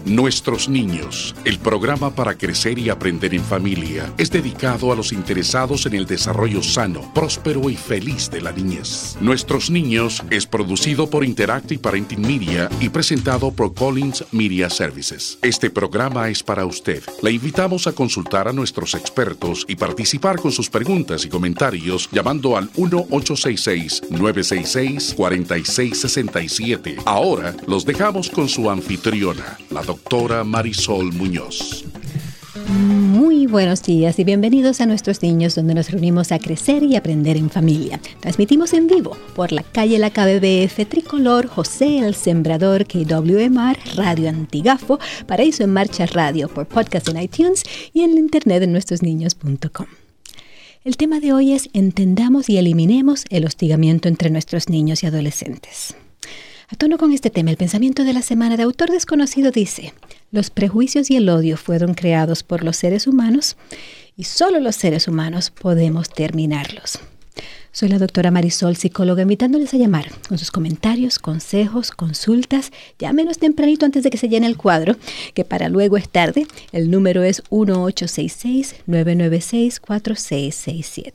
Nuestros Niños, el programa para crecer y aprender en familia, es dedicado a los interesados en el desarrollo sano, próspero y feliz de la niñez. Nuestros Niños es producido por Interactive Parenting Media y presentado por Collins Media Services. Este programa es para usted. Le invitamos a consultar a nuestros expertos y participar con sus preguntas y comentarios llamando al 1-866-966-4667. Ahora los dejamos con su anfitriona, la doctora Marisol Muñoz. Muy buenos días y bienvenidos a Nuestros Niños, donde nos reunimos a crecer y aprender en familia. Transmitimos en vivo por la calle La KBBF, Tricolor, José el Sembrador, KWMR, Radio Antigafo, Paraíso en Marcha Radio, por podcast en iTunes y en la internet en nuestrosniños.com. El tema de hoy es entendamos y eliminemos el hostigamiento entre nuestros niños y adolescentes. A tono con este tema, el pensamiento de la semana de autor desconocido dice: los prejuicios y el odio fueron creados por los seres humanos y solo los seres humanos podemos terminarlos. Soy la doctora Marisol, psicóloga, invitándoles a llamar con sus comentarios, consejos, consultas. Llámenos tempranito antes de que se llene el cuadro, que para luego es tarde. El número es 1-866-996-4667.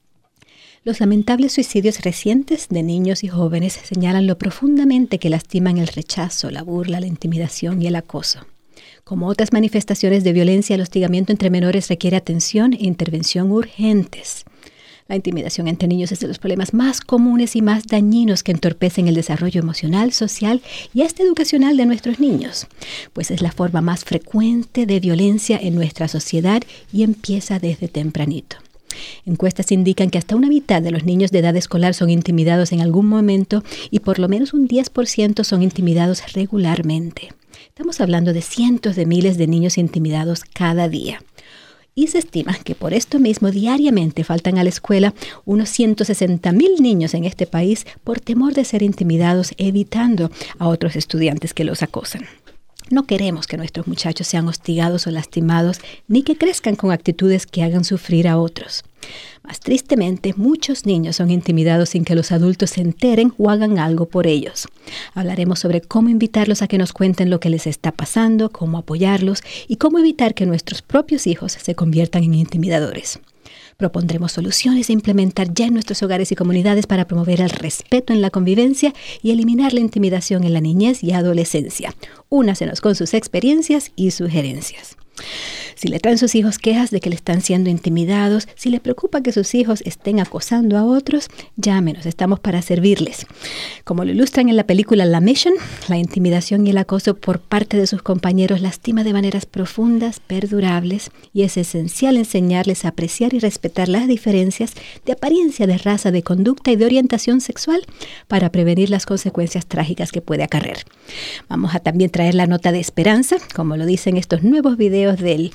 Los lamentables suicidios recientes de niños y jóvenes señalan lo profundamente que lastiman el rechazo, la burla, la intimidación y el acoso. Como otras manifestaciones de violencia, el hostigamiento entre menores requiere atención e intervención urgentes. La intimidación entre niños es de los problemas más comunes y más dañinos que entorpecen el desarrollo emocional, social y hasta educacional de nuestros niños, pues es la forma más frecuente de violencia en nuestra sociedad y empieza desde tempranito. Encuestas indican que hasta una mitad de los niños de edad escolar son intimidados en algún momento y por lo menos un 10% son intimidados regularmente. Estamos hablando de cientos de miles de niños intimidados cada día. Y se estima que por esto mismo diariamente faltan a la escuela unos 160,000 niños en este país por temor de ser intimidados, evitando a otros estudiantes que los acosan. No queremos que nuestros muchachos sean hostigados o lastimados, ni que crezcan con actitudes que hagan sufrir a otros. Más tristemente, muchos niños son intimidados sin que los adultos se enteren o hagan algo por ellos. Hablaremos sobre cómo invitarlos a que nos cuenten lo que les está pasando, cómo apoyarlos y cómo evitar que nuestros propios hijos se conviertan en intimidadores. Propondremos soluciones a implementar ya en nuestros hogares y comunidades para promover el respeto en la convivencia y eliminar la intimidación en la niñez y adolescencia. Únasenos con sus experiencias y sugerencias. Si le traen sus hijos quejas de que le están siendo intimidados, si le preocupa que sus hijos estén acosando a otros, llámenos, estamos para servirles. Como lo ilustran en la película La Mission, la intimidación y el acoso por parte de sus compañeros lastima de maneras profundas, perdurables, y es esencial enseñarles a apreciar y respetar las diferencias de apariencia, de raza, de conducta y de orientación sexual para prevenir las consecuencias trágicas que puede acarrear. Vamos a también traer la nota de esperanza, como lo dicen estos nuevos videos del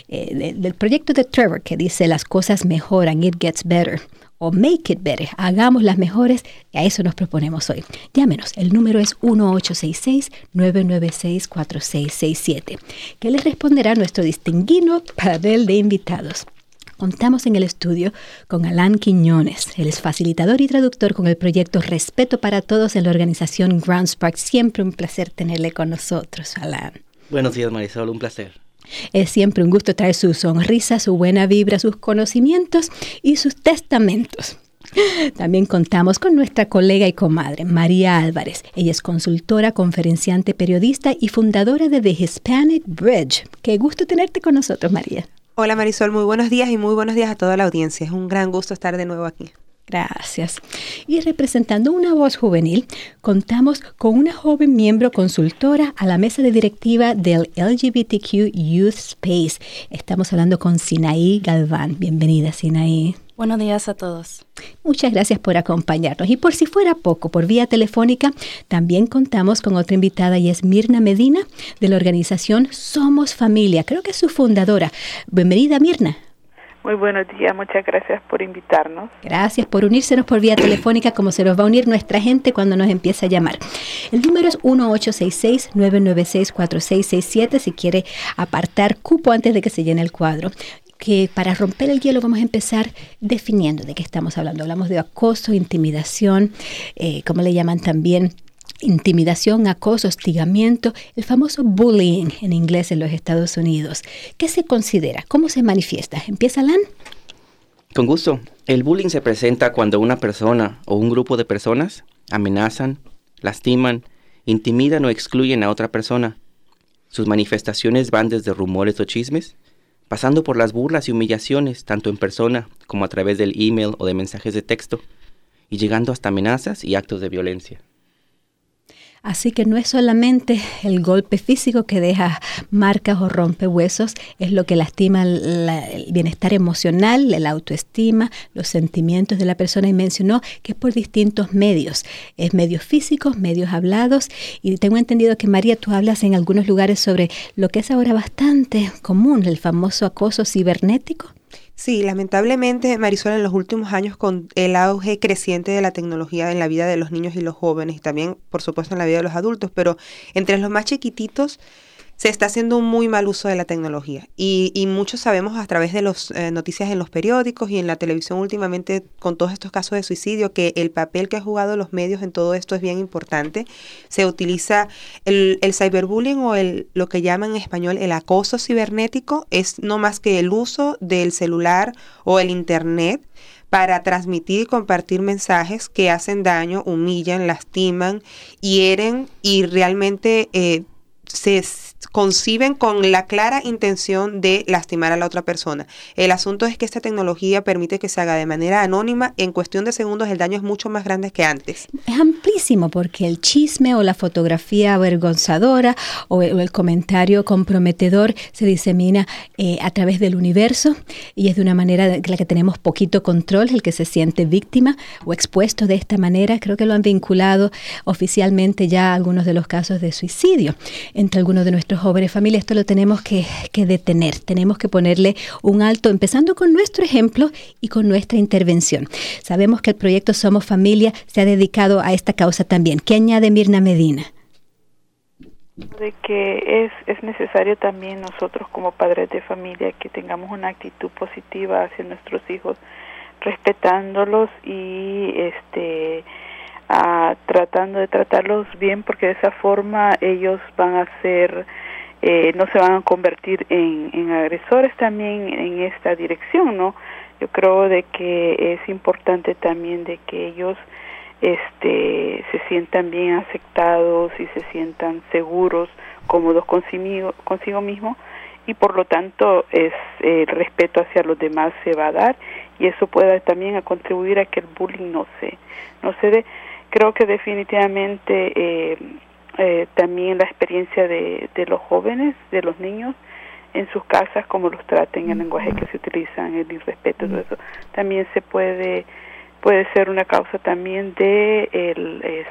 proyecto de Trevor, que dice las cosas mejoran, it gets better, o make it better, hagámoslas mejores, y a eso nos proponemos hoy. Llámenos, el número es 1-866-996-4667, que les responderá nuestro distinguido panel de invitados. Contamos en el estudio con Alan Quiñones. Él es facilitador y traductor con el proyecto Respeto para Todos en la organización Grand Spark. Siempre un placer tenerle con nosotros, Alan. Buenos días, Marisol, un placer. Es siempre un gusto traer su sonrisa, su buena vibra, sus conocimientos y sus testamentos. También contamos con nuestra colega y comadre, María Álvarez. Ella es consultora, conferenciante, periodista y fundadora de The Hispanic Bridge. Qué gusto tenerte con nosotros, María. Hola Marisol, muy buenos días y muy buenos días a toda la audiencia. Es un gran gusto estar de nuevo aquí. Gracias. Y representando una voz juvenil, contamos con una joven miembro consultora a la mesa de directiva del LGBTQ Youth Space. Estamos hablando con Sinaí Galván. Bienvenida, Sinaí. Buenos días a todos. Muchas gracias por acompañarnos. Y por si fuera poco, por vía telefónica, también contamos con otra invitada y es Mirna Medina, de la organización Somos Familia. Creo que es su fundadora. Bienvenida, Mirna. Muy buenos días, muchas gracias por invitarnos. Gracias por unírsenos por vía telefónica, como se nos va a unir nuestra gente cuando nos empiece a llamar. El número es 1-866-996-4667 si quiere apartar cupo antes de que se llene el cuadro. Que para romper el hielo vamos a empezar definiendo de qué estamos hablando. Hablamos de acoso, intimidación, como le llaman también, intimidación, acoso, hostigamiento, el famoso bullying en inglés en los Estados Unidos. ¿Qué se considera? ¿Cómo se manifiesta? ¿Empieza, Lan? Con gusto. El bullying se presenta cuando una persona o un grupo de personas amenazan, lastiman, intimidan o excluyen a otra persona. Sus manifestaciones van desde rumores o chismes, pasando por las burlas y humillaciones, tanto en persona como a través del email o de mensajes de texto, y llegando hasta amenazas y actos de violencia. Así que no es solamente el golpe físico que deja marcas o rompe huesos, es lo que lastima el bienestar emocional, la autoestima, los sentimientos de la persona. Y mencionó que es por distintos medios, es medios físicos, medios hablados. Y tengo entendido que, María, tú hablas en algunos lugares sobre lo que es ahora bastante común, el famoso acoso cibernético. Sí, lamentablemente, Marisol, en los últimos años, con el auge creciente de la tecnología en la vida de los niños y los jóvenes, y también, por supuesto, en la vida de los adultos, pero entre los más chiquititos, se está haciendo un muy mal uso de la tecnología. Y muchos sabemos a través de las noticias en los periódicos y en la televisión últimamente, con todos estos casos de suicidio, que el papel que han jugado los medios en todo esto es bien importante. Se utiliza el cyberbullying o lo que llaman en español el acoso cibernético, es no más que el uso del celular o el internet para transmitir y compartir mensajes que hacen daño, humillan, lastiman, hieren y realmente se conciben con la clara intención de lastimar a la otra persona. El asunto es que esta tecnología permite que se haga de manera anónima. En cuestión de segundos el daño es mucho más grande que antes. Es amplísimo porque el chisme o la fotografía avergonzadora o el comentario comprometedor se disemina a través del universo y es de una manera de la que tenemos poquito control. El que se siente víctima o expuesto de esta manera, creo que lo han vinculado oficialmente ya a algunos de los casos de suicidio entre algunos de nuestros jóvenes. Familia, esto lo tenemos que detener, tenemos que ponerle un alto, empezando con nuestro ejemplo y con nuestra intervención. Sabemos que el proyecto Somos Familia se ha dedicado a esta causa también. ¿Qué añade Mirna Medina? De que es necesario también nosotros como padres de familia que tengamos una actitud positiva hacia nuestros hijos, respetándolos y tratando de tratarlos bien, porque de esa forma ellos van a ser no se van a convertir en agresores también en esta dirección, ¿no? Yo creo de que es importante también de que ellos se sientan bien aceptados y se sientan seguros, cómodos consigo mismo, y por lo tanto el respeto hacia los demás se va a dar, y eso puede también a contribuir a que el bullying no se dé. Creo que definitivamente también la experiencia de los jóvenes, de los niños en sus casas, como los traten, el lenguaje que se utiliza, el irrespeto, todo eso también se puede ser una causa también de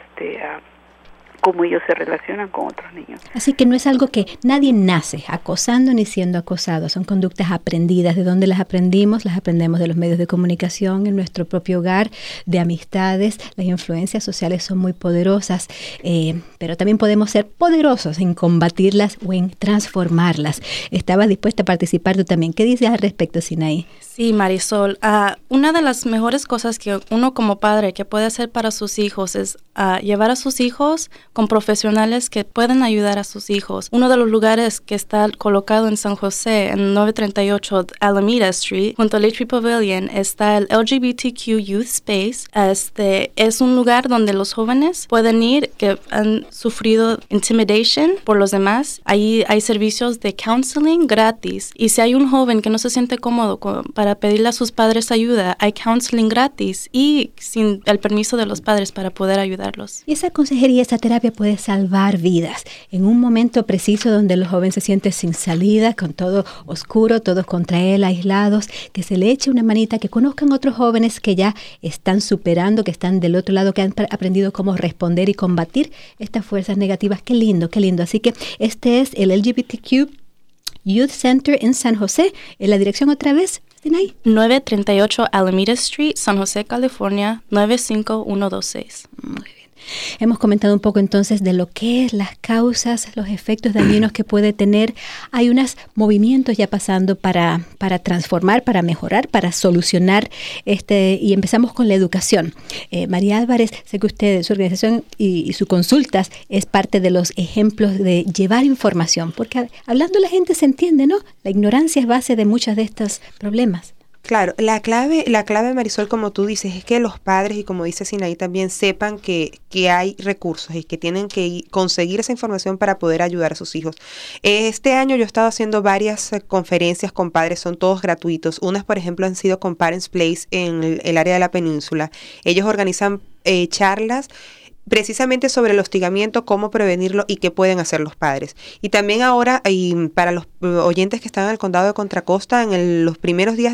cómo ellos se relacionan con otros niños. Así que no es algo que nadie nace acosando ni siendo acosado, son conductas aprendidas. ¿De dónde las aprendimos? Las aprendemos de los medios de comunicación, en nuestro propio hogar, de amistades. Las influencias sociales son muy poderosas, pero también podemos ser poderosos en combatirlas o en transformarlas. ¿Estabas dispuesta a participar tú también? ¿Qué dices al respecto, Sinaí? Sí, Marisol. Una de las mejores cosas que uno como padre que puede hacer para sus hijos es llevar a sus hijos con profesionales que pueden ayudar a sus hijos. Uno de los lugares que está colocado en San José, en 938 Alameda Street, junto al Atri Pavilion, está el LGBTQ Youth Space. Es un lugar donde los jóvenes pueden ir que han sufrido intimidation por los demás. Ahí hay servicios de counseling gratis. Y si hay un joven que no se siente cómodo para pedirle a sus padres ayuda, hay counseling gratis y sin el permiso de los padres para poder ayudarlos. Y esa consejería, esa terapia puede salvar vidas. En un momento preciso donde los jóvenes se sienten sin salida, con todo oscuro, todos contra él, aislados, que se le eche una manita, que conozcan otros jóvenes que ya están superando, que están del otro lado, que han aprendido cómo responder y combatir estas fuerzas negativas. Qué lindo, qué lindo. Así que este es el LGBTQ Youth Center en San José. En la dirección otra vez, Sinaí. 938 Alameda Street, San José, California, 95126. Muy bien. Hemos comentado un poco entonces de lo que es las causas, los efectos dañinos que puede tener. Hay unos movimientos ya pasando para transformar, para mejorar, para solucionar y empezamos con la educación. María Álvarez, sé que usted, su organización y sus consultas es parte de los ejemplos de llevar información, porque hablando la gente se entiende, ¿no? La ignorancia es base de muchos de estos problemas. Claro, la clave, Marisol, como tú dices, es que los padres, y como dice Sinaí también, sepan que hay recursos y que tienen que conseguir esa información para poder ayudar a sus hijos. Este año yo he estado haciendo varias conferencias con padres, son todos gratuitos. Unas, por ejemplo, han sido con Parents Place en el área de la península. Ellos organizan charlas precisamente sobre el hostigamiento, cómo prevenirlo y qué pueden hacer los padres. Y también ahora, y para los oyentes que están en el condado de Contra Costa, en los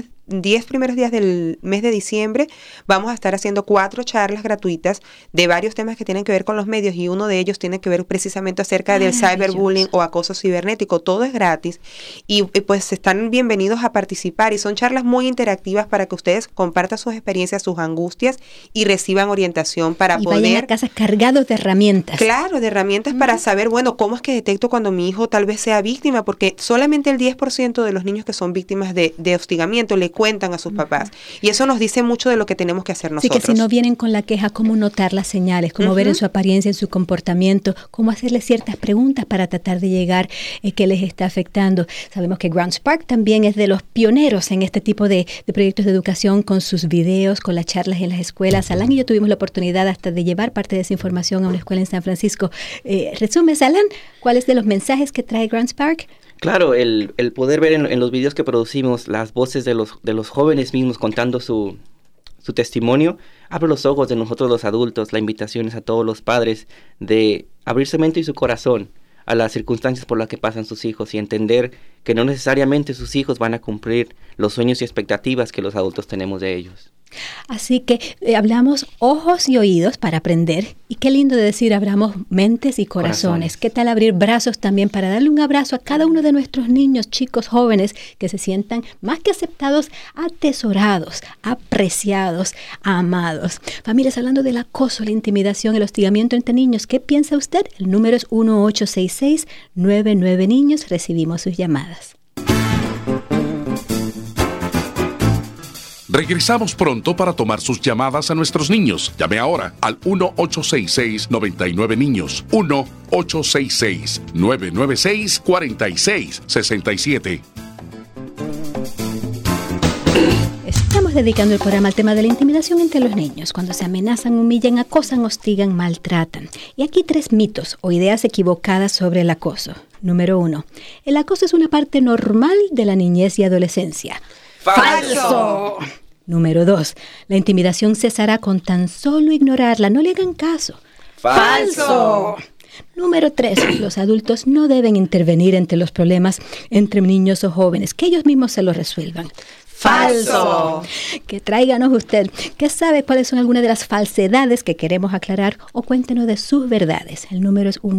10 primeros días del mes de diciembre, vamos a estar haciendo 4 charlas gratuitas de varios temas que tienen que ver con los medios, y uno de ellos tiene que ver precisamente acerca del cyberbullying o acoso cibernético. Todo es gratis y pues están bienvenidos a participar, y son charlas muy interactivas para que ustedes compartan sus experiencias, sus angustias y reciban orientación para poder... vayan a casa cargados de herramientas. Claro, de herramientas para saber, bueno, cómo es que detecto cuando mi hijo tal vez sea víctima, porque solamente el 10% de los niños que son víctimas de hostigamiento le cuentan a sus papás. Y eso nos dice mucho de lo que tenemos que hacer nosotros. Así que si no vienen con la queja, cómo notar las señales, cómo ver en su apariencia, en su comportamiento, cómo hacerle ciertas preguntas para tratar de llegar qué les está afectando. Sabemos que Grants Park también es de los pioneros en este tipo de proyectos de educación, con sus videos, con las charlas en las escuelas. Alan y yo tuvimos la oportunidad hasta de llevar parte de esa información a una escuela en San Francisco. ¿Resumes, Alan, cuáles de los mensajes que trae Grants Park? Claro, el poder ver en los videos que producimos las voces de los jóvenes mismos contando su testimonio, abre los ojos de nosotros los adultos. La invitación es a todos los padres de abrir su mente y su corazón a las circunstancias por las que pasan sus hijos, y entender que no necesariamente sus hijos van a cumplir los sueños y expectativas que los adultos tenemos de ellos. Así que hablamos ojos y oídos para aprender, y qué lindo de decir abramos mentes y corazones. ¿Qué tal abrir brazos también para darle un abrazo a cada uno de nuestros niños, chicos, jóvenes, que se sientan más que aceptados, atesorados, apreciados, amados? Familias, hablando del acoso, la intimidación, el hostigamiento entre niños, ¿qué piensa usted? El número es 1-866-99 niños. Recibimos sus llamadas. Regresamos pronto para tomar sus llamadas a nuestros niños. Llame ahora al 1-866-99 niños. 1-866-996-4667. Estamos dedicando el programa al tema de la intimidación entre los niños, cuando se amenazan, humillan, acosan, hostigan, maltratan. Y aquí 3 mitos o ideas equivocadas sobre el acoso. Número 1. El acoso es una parte normal de la niñez y adolescencia. ¡Falso! Número 2. La intimidación cesará con tan solo ignorarla. No le hagan caso. ¡Falso! Número 3. Los adultos no deben intervenir entre los problemas entre niños o jóvenes, que ellos mismos se los resuelvan. ¡Falso! Que tráiganos usted, ¿qué sabe cuáles son algunas de las falsedades que queremos aclarar? O cuéntenos de sus verdades. El número es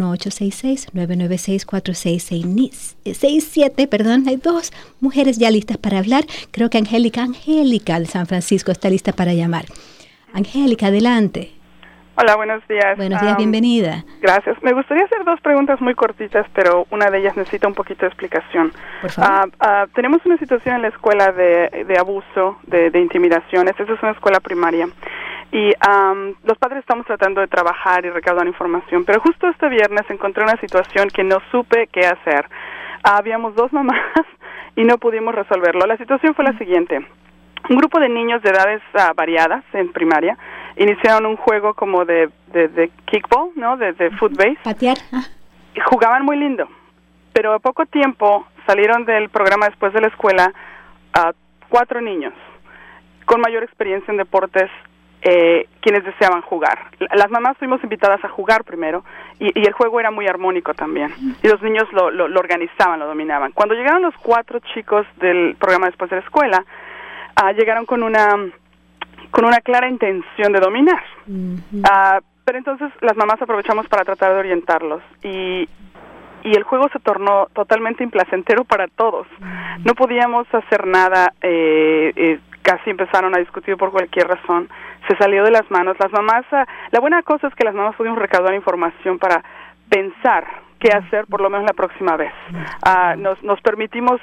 1-866-996-4667. Hay 2 mujeres ya listas para hablar. Creo que Angélica de San Francisco está lista para llamar. Angélica, adelante. Hola, buenos días. Buenos días, bienvenida. Gracias. Me gustaría hacer 2 preguntas muy cortitas, pero una de ellas necesita un poquito de explicación. Por favor. Tenemos una situación en la escuela de abuso, de intimidaciones. Esa es una escuela primaria. Y los padres estamos tratando de trabajar y recaudar información, pero justo este viernes encontré una situación que no supe qué hacer. Habíamos 2 mamás y no pudimos resolverlo. La situación fue la siguiente. Un grupo de niños de edades variadas en primaria iniciaron un juego como de kickball, ¿no? De footbase. Patear. Y jugaban muy lindo, pero a poco tiempo salieron del programa después de la escuela 4 niños con mayor experiencia en deportes, quienes deseaban jugar. Las mamás fuimos invitadas a jugar primero y el juego era muy armónico también. Y los niños lo organizaban, lo dominaban. Cuando llegaron los 4 chicos del programa después de la escuela, llegaron con una clara intención de dominar. Pero entonces las mamás aprovechamos para tratar de orientarlos y el juego se tornó totalmente implacentero para todos. No podíamos hacer nada, casi empezaron a discutir por cualquier razón. se salió de las manos. Las mamás, la buena cosa es que las mamás pudimos recaudar información para pensar qué hacer por lo menos la próxima vez. Nos permitimos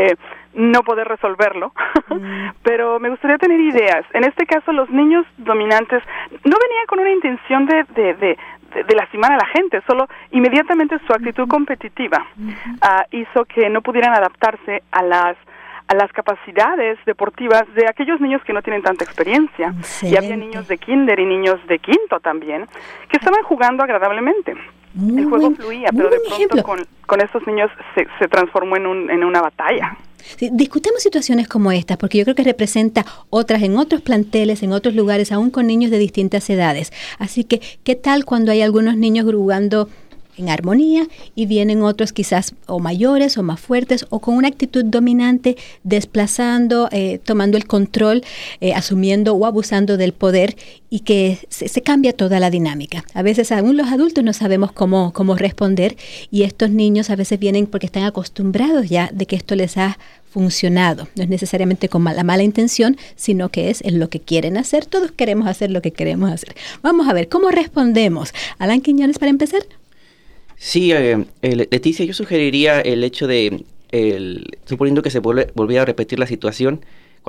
no poder resolverlo, pero me gustaría tener ideas. En este caso, los niños dominantes no venían con una intención de lastimar a la gente, solo inmediatamente su actitud competitiva hizo que no pudieran adaptarse a las capacidades deportivas de aquellos niños que no tienen tanta experiencia. Excelente. Y había niños de kinder y niños de quinto también, que estaban jugando agradablemente. El juego fluía, pero de pronto con estos niños se transformó en una batalla. Sí, discutamos situaciones como estas, porque yo creo que representa otras en otros planteles, en otros lugares, aún con niños de distintas edades. Así que, ¿qué tal cuando hay algunos niños jugando en armonía y vienen otros quizás o mayores o más fuertes o con una actitud dominante, desplazando, tomando el control, asumiendo o abusando del poder, y que se cambia toda la dinámica? A veces aún los adultos no sabemos cómo responder, y estos niños a veces vienen porque están acostumbrados ya de que esto les ha funcionado. No es necesariamente con la mala intención, sino que es en lo que quieren hacer. Todos queremos hacer lo que queremos hacer. Vamos a ver, ¿cómo respondemos? Alan Quiñones, para empezar. Sí, Leticia, yo sugeriría el hecho de, suponiendo que se volviera a repetir la situación,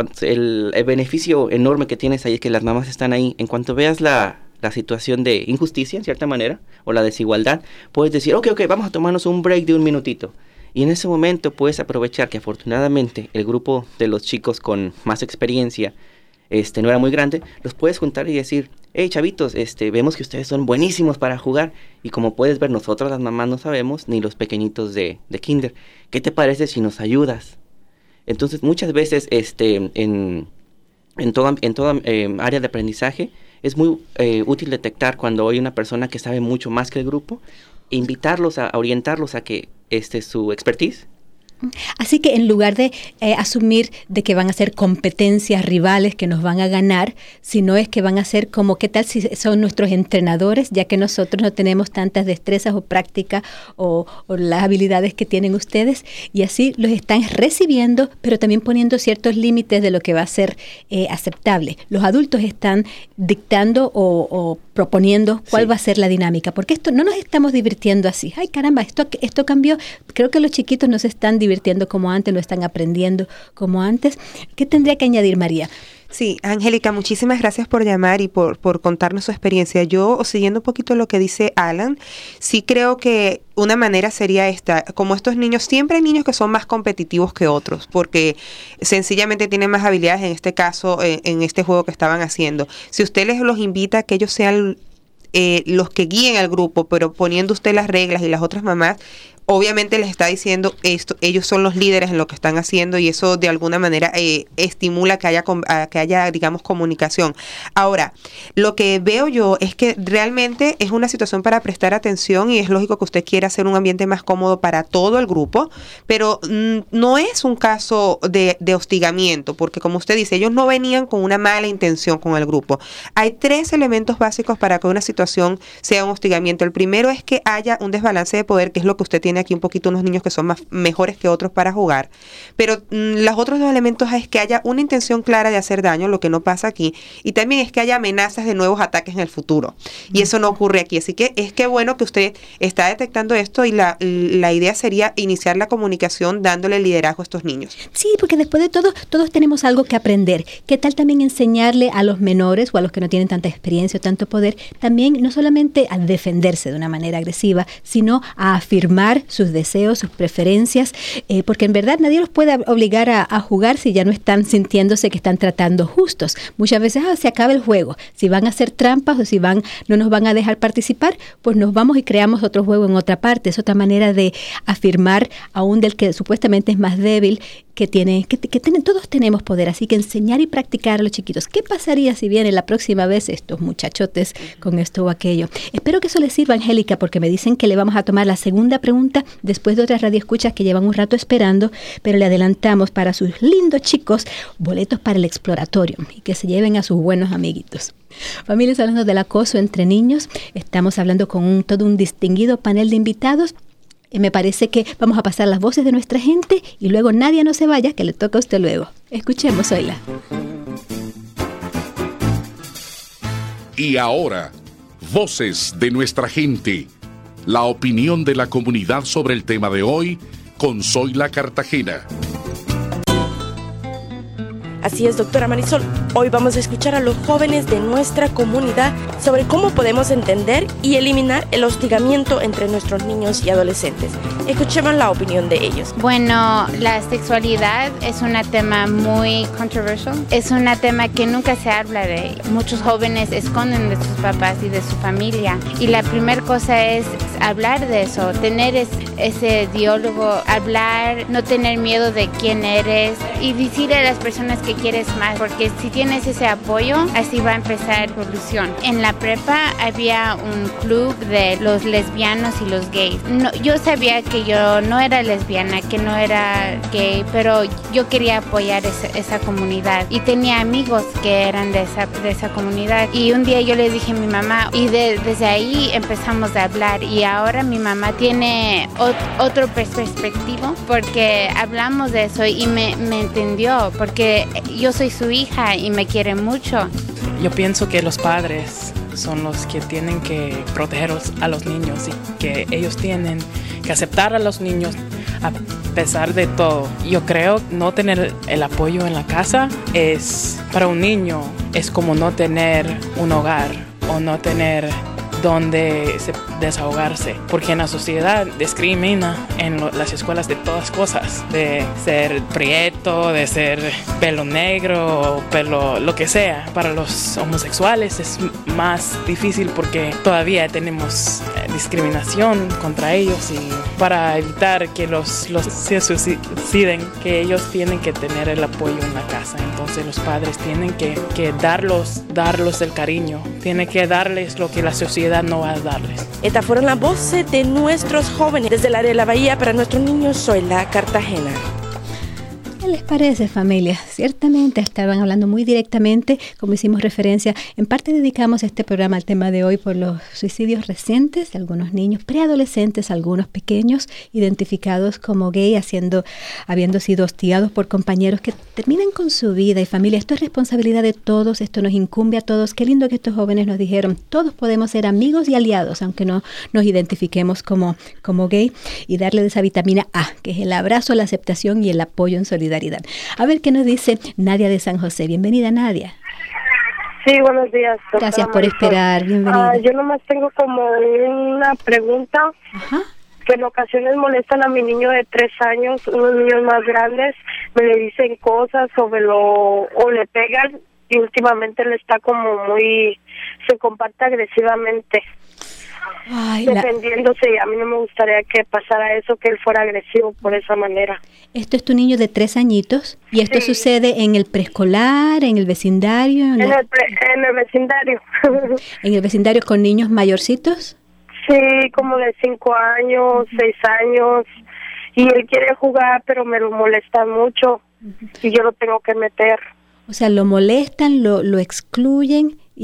el beneficio enorme que tienes ahí es que las mamás están ahí. En cuanto veas la situación de injusticia, en cierta manera, o la desigualdad, puedes decir, ok, vamos a tomarnos un break de 1 minutito. Y en ese momento puedes aprovechar que afortunadamente el grupo de los chicos con más experiencia no era muy grande, los puedes juntar y decir, hey chavitos, vemos que ustedes son buenísimos para jugar, y como puedes ver, nosotros las mamás no sabemos, ni los pequeñitos de kinder. ¿Qué te parece si nos ayudas? Entonces, muchas veces en toda área de aprendizaje es muy útil detectar cuando hay una persona que sabe mucho más que el grupo, e invitarlos a orientarlos a que su expertise. Así que en lugar de asumir de que van a ser competencias rivales que nos van a ganar, sino es que van a ser como, ¿qué tal si son nuestros entrenadores? Ya que nosotros no tenemos tantas destrezas o prácticas o las habilidades que tienen ustedes, y así los están recibiendo, pero también poniendo ciertos límites de lo que va a ser aceptable. Los adultos están dictando o proponiendo cuál va a ser la dinámica, porque esto no nos estamos divirtiendo así. Ay, caramba, esto cambió. Creo que los chiquitos no se están divirtiendo como antes, lo están aprendiendo como antes. ¿Qué tendría que añadir, María? Sí, Angélica, muchísimas gracias por llamar y por contarnos su experiencia. Yo, siguiendo un poquito lo que dice Alan, sí creo que una manera sería esta: como estos niños, siempre hay niños que son más competitivos que otros, porque sencillamente tienen más habilidades, en este caso, en este juego que estaban haciendo. Si usted los invita a que ellos sean los que guíen al grupo, pero poniendo usted las reglas y las otras mamás, obviamente les está diciendo esto, ellos son los líderes en lo que están haciendo, y eso de alguna manera estimula que haya, digamos, comunicación. Ahora, lo que veo yo es que realmente es una situación para prestar atención, y es lógico que usted quiera hacer un ambiente más cómodo para todo el grupo, pero no es un caso de hostigamiento, porque como usted dice, ellos no venían con una mala intención con el grupo. Hay 3 elementos básicos para que una situación sea un hostigamiento. El primero es que haya un desbalance de poder, que es lo que usted tiene aquí un poquito, unos niños que son mejores que otros para jugar, pero los otros 2 elementos es que haya una intención clara de hacer daño, lo que no pasa aquí, y también es que haya amenazas de nuevos ataques en el futuro, y eso no ocurre aquí. Así que es que bueno que usted está detectando esto, y la idea sería iniciar la comunicación dándole liderazgo a estos niños. Sí, porque después de todo, todos tenemos algo que aprender. ¿Qué tal también enseñarle a los menores o a los que no tienen tanta experiencia o tanto poder, también no solamente a defenderse de una manera agresiva, sino a afirmar sus deseos, sus preferencias, porque en verdad nadie los puede obligar a jugar si ya no están sintiéndose que están tratando justos. Muchas veces se acaba el juego. Si van a hacer trampas o si no nos van a dejar participar, pues nos vamos y creamos otro juego en otra parte. Es otra manera de afirmar aún del que supuestamente es más débil, que todos tenemos poder. Así que enseñar y practicar a los chiquitos. ¿Qué pasaría si vienen la próxima vez estos muchachotes con esto o aquello? Espero que eso les sirva, Angélica, porque me dicen que le vamos a tomar la segunda pregunta después de otras radioescuchas que llevan un rato esperando, pero le adelantamos para sus lindos chicos boletos para el exploratorio, y que se lleven a sus buenos amiguitos. Familias, hablando del acoso entre niños, estamos hablando con todo un distinguido panel de invitados. Me parece que vamos a pasar las voces de nuestra gente y luego nadie no se vaya, que le toca a usted luego. Escuchemos, Zoila. Y ahora, voces de nuestra gente. La opinión de la comunidad sobre el tema de hoy con Zoila Cartagena. Así es, doctora Marisol. Hoy vamos a escuchar a los jóvenes de nuestra comunidad sobre cómo podemos entender y eliminar el hostigamiento entre nuestros niños y adolescentes. Escuchemos la opinión de ellos. Bueno, la sexualidad es un tema muy controversial. Es un tema que nunca se habla de. Muchos jóvenes esconden de sus papás y de su familia. Y la primera cosa es hablar de eso, tener ese diálogo, hablar, no tener miedo de quién eres y decirle a las personas que quieres más, porque si tienes ese apoyo, así va a empezar la evolución. En la prepa había un club de los lesbianos y los gays. No, yo sabía que yo no era lesbiana, que no era gay, pero yo quería apoyar esa comunidad y tenía amigos que eran de esa comunidad. Y un día yo le dije a mi mamá y desde ahí empezamos a hablar y ahora mi mamá tiene otro perspectivo porque hablamos de eso y me entendió porque yo soy su hija y me quiere mucho. Yo pienso que los padres son los que tienen que proteger a los niños y que ellos tienen que aceptar a los niños a pesar de todo. Yo creo no tener el apoyo en la casa para un niño es como no tener un hogar o no tener donde desahogarse, porque en la sociedad discrimina en las escuelas de todas cosas, de ser prieto, de ser pelo negro o pelo lo que sea. Para los homosexuales es más difícil porque todavía tenemos discriminación contra ellos y para evitar que los se suiciden, que ellos tienen que tener el apoyo en la casa. Entonces los padres tienen que darles el cariño, tienen que darles lo que la sociedad no va a darles. Estas fueron las voces de nuestros jóvenes desde el área de la Bahía para nuestros niños. Zoila Cartagena. ¿Qué les parece, familia? Ciertamente estaban hablando muy directamente, como hicimos referencia. En parte dedicamos este programa al tema de hoy por los suicidios recientes de algunos niños, preadolescentes, algunos pequeños, identificados como gay, habiendo sido hostigados por compañeros que terminan con su vida. Y familia, esto es responsabilidad de todos, esto nos incumbe a todos. Qué lindo que estos jóvenes nos dijeron, todos podemos ser amigos y aliados, aunque no nos identifiquemos como gay, y darle de esa vitamina A, que es el abrazo, la aceptación y el apoyo en solidaridad. A ver qué nos dice Nadia de San José. Bienvenida, Nadia. Sí, buenos días. Gracias por esperar. Bienvenida. Yo nomás tengo como una pregunta. Ajá. Que en ocasiones molestan a mi niño de 3 años, unos niños más grandes, me le dicen cosas o le pegan y últimamente él está como se comparte agresivamente. Defendiéndose, y a mí no me gustaría que pasara eso, que él fuera agresivo por esa manera. Esto es tu niño de 3 añitos y esto sucede en el preescolar, en el vecindario. En el vecindario. ¿En el vecindario con niños mayorcitos? Sí, como de 5 años, 6 años, y él quiere jugar, pero me lo molesta mucho y yo lo tengo que meter. O sea, lo molestan, lo excluyen y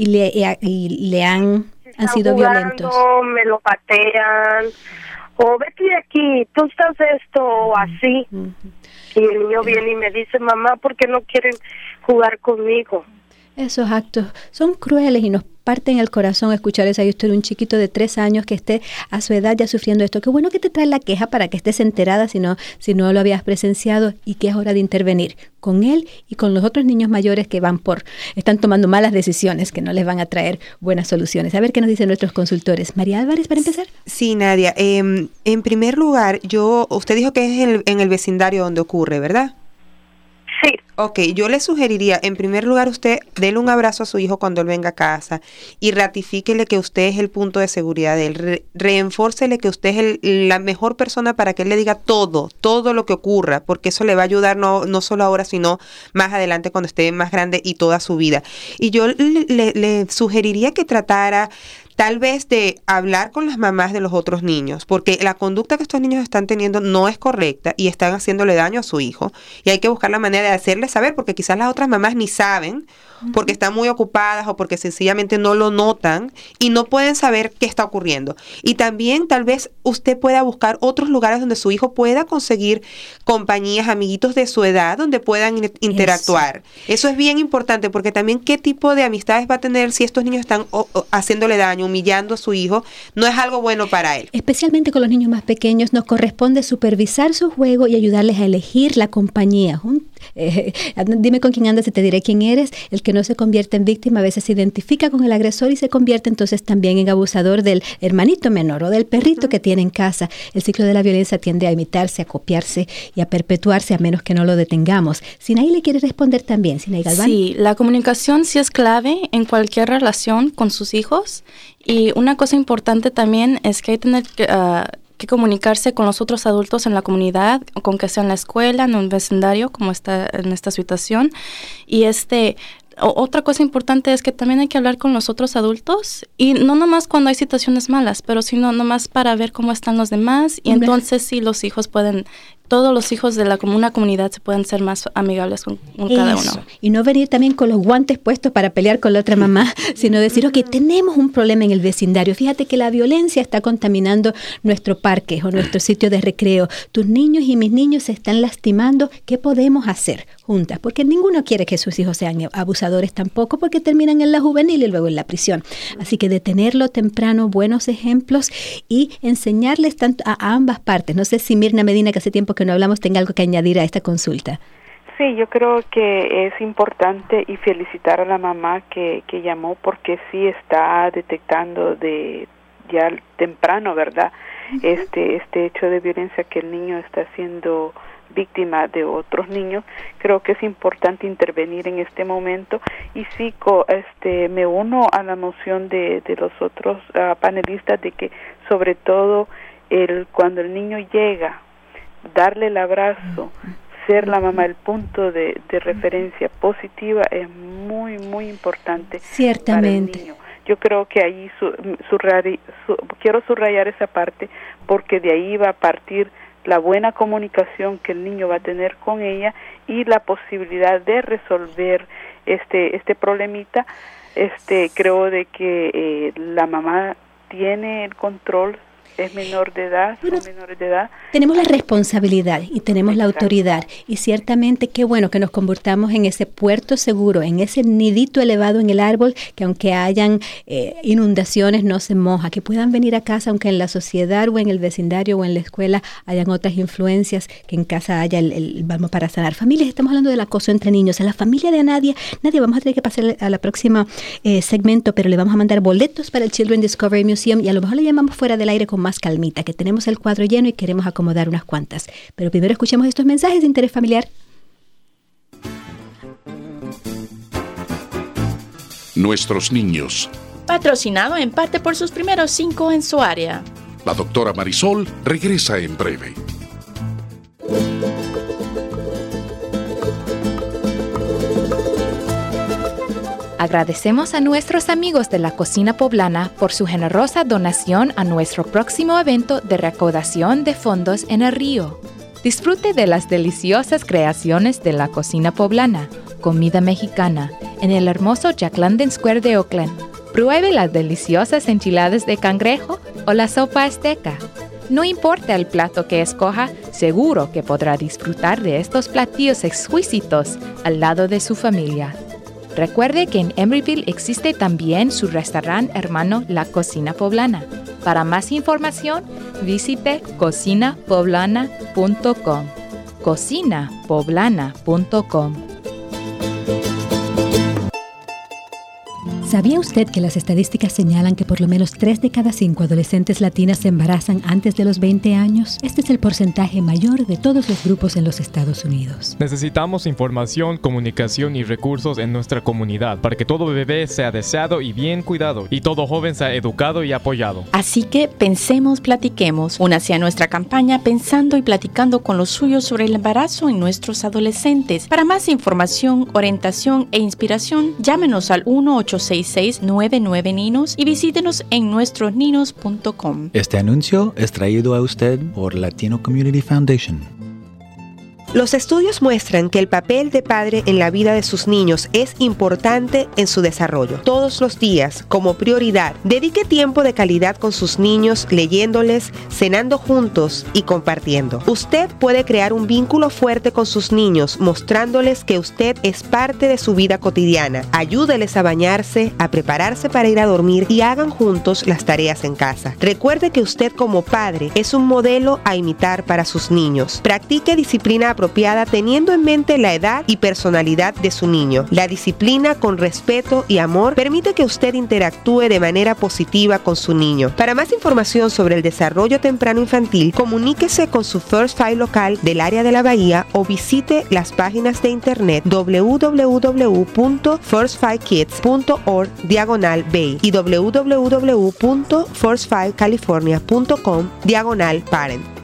le han sido violentos. Me lo patean, o vete de aquí, tú estás esto, o así. Y el niño viene y me dice, mamá, ¿por qué no quieren jugar conmigo? Esos actos son crueles y nos parten el corazón escuchar esa historia de un chiquito de 3 años que esté a su edad ya sufriendo esto. Qué bueno que te trae la queja para que estés enterada si no lo habías presenciado, y que es hora de intervenir con él y con los otros niños mayores que están tomando malas decisiones que no les van a traer buenas soluciones. A ver qué nos dicen nuestros consultores. María Álvarez, para empezar. Sí, Nadia. En primer lugar, usted dijo que es en el vecindario donde ocurre, ¿verdad? Sí. Ok, yo le sugeriría, en primer lugar, usted dele un abrazo a su hijo cuando él venga a casa y ratifíquele que usted es el punto de seguridad de él. Reenfórcele que usted es la mejor persona para que él le diga todo lo que ocurra, porque eso le va a ayudar no solo ahora, sino más adelante cuando esté más grande y toda su vida. Y yo le sugeriría que tratara tal vez de hablar con las mamás de los otros niños, porque la conducta que estos niños están teniendo no es correcta y están haciéndole daño a su hijo, y hay que buscar la manera de hacerle saber, porque quizás las otras mamás ni saben, porque están muy ocupadas o porque sencillamente no lo notan y no pueden saber qué está ocurriendo. Y también tal vez usted pueda buscar otros lugares donde su hijo pueda conseguir compañías, amiguitos de su edad donde puedan interactuar. Eso es bien importante, porque también qué tipo de amistades va a tener si estos niños están haciéndole daño, humillando a su hijo, no es algo bueno para él. Especialmente con los niños más pequeños nos corresponde supervisar su juego y ayudarles a elegir la compañía. Dime con quién andas y te diré quién eres. El que no se convierte en víctima a veces se identifica con el agresor y se convierte entonces también en abusador del hermanito menor o del perrito que tiene en casa. El ciclo de la violencia tiende a imitarse, a copiarse y a perpetuarse a menos que no lo detengamos. Sinaí le quiere responder también. Sinaí Galván. Sí, la comunicación sí es clave en cualquier relación con sus hijos, y una cosa importante también es que hay que comunicarse con los otros adultos en la comunidad, con que sea en la escuela, en un vecindario, como está en esta situación. Y otra cosa importante es que también hay que hablar con los otros adultos, y no nomás cuando hay situaciones malas, pero sino nomás para ver cómo están los demás, y entonces sí los hijos todos los hijos de una comunidad se pueden ser más amigables con cada uno. Y no venir también con los guantes puestos para pelear con la otra mamá, sino decir, ok, tenemos un problema en el vecindario. Fíjate que la violencia está contaminando nuestro parque o nuestro sitio de recreo. Tus niños y mis niños se están lastimando. ¿Qué podemos hacer juntas? Porque ninguno quiere que sus hijos sean abusadores tampoco, porque terminan en la juvenil y luego en la prisión. Así que detenerlo temprano, buenos ejemplos, y enseñarles tanto a ambas partes. No sé si Mirna Medina, que hace tiempo que no hablamos, tenga algo que añadir a esta consulta. Sí, yo creo que es importante y felicitar a la mamá que llamó, porque sí está detectando ya temprano, ¿verdad? Este hecho de violencia, que el niño está siendo víctima de otros niños. Creo que es importante intervenir en este momento, y sí, me uno a la moción de los otros panelistas de que sobre todo cuando el niño llega, darle el abrazo, ser la mamá, el punto de referencia positiva es muy, muy importante. Ciertamente. Para el niño. Yo creo que ahí quiero subrayar esa parte, porque de ahí va a partir la buena comunicación que el niño va a tener con ella y la posibilidad de resolver este problemita. Creo de que la mamá tiene el control, es menor de edad, son menores de edad. Tenemos la responsabilidad y tenemos la autoridad, y ciertamente qué bueno que nos convirtamos en ese puerto seguro, en ese nidito elevado en el árbol, que aunque hayan inundaciones no se moja, que puedan venir a casa aunque en la sociedad o en el vecindario o en la escuela hayan otras influencias, que en casa haya el balmo para sanar. Familias, estamos hablando del acoso entre niños. En la familia de Nadia, vamos a tener que pasar a la próxima segmento, pero le vamos a mandar boletos para el Children Discovery Museum, y a lo mejor le llamamos fuera del aire con más calmita, que tenemos el cuadro lleno y queremos acomodar unas cuantas. Pero primero escuchemos estos mensajes de interés familiar. Nuestros niños. Patrocinado en parte por sus primeros 5 en su área. La doctora Marisol regresa en breve. Agradecemos a nuestros amigos de la Cocina Poblana por su generosa donación a nuestro próximo evento de recaudación de fondos en el río. Disfrute de las deliciosas creaciones de la Cocina Poblana, comida mexicana, en el hermoso Jack London Square de Oakland. Pruebe las deliciosas enchiladas de cangrejo o la sopa azteca. No importa el plato que escoja, seguro que podrá disfrutar de estos platillos exquisitos al lado de su familia. Recuerde que en Emeryville existe también su restaurante hermano La Cocina Poblana. Para más información, visite cocinapoblana.com. cocinapoblana.com. ¿Sabía usted que las estadísticas señalan que por lo menos 3 de cada 5 adolescentes latinas se embarazan antes de los 20 años? Este es el porcentaje mayor de todos los grupos en los Estados Unidos. Necesitamos información, comunicación y recursos en nuestra comunidad para que todo bebé sea deseado y bien cuidado, y todo joven sea educado y apoyado. Así que pensemos, platiquemos. Únase a nuestra campaña Pensando y Platicando con los Suyos sobre el embarazo en nuestros adolescentes. Para más información, orientación e inspiración, llámenos al 1-866 1-866-99-NINOS y visítenos en nuestrosninos.com. Este anuncio es traído a usted por Latino Community Foundation. Los estudios muestran que el papel de padre en la vida de sus niños es importante en su desarrollo. Todos los días, como prioridad, dedique tiempo de calidad con sus niños, leyéndoles, cenando juntos y compartiendo. Usted puede crear un vínculo fuerte con sus niños, mostrándoles que usted es parte de su vida cotidiana. Ayúdeles a bañarse, a prepararse para ir a dormir y hagan juntos las tareas en casa. Recuerde que usted como padre es un modelo a imitar para sus niños. Practique disciplina apropiada teniendo en mente la edad y personalidad de su niño. La disciplina con respeto y amor permite que usted interactúe de manera positiva con su niño. Para más información sobre el desarrollo temprano infantil, comuníquese con su First Five local del área de la Bahía o visite las páginas de internet www.firstfivekids.org/bay y www.firstfivecalifornia.com/parent.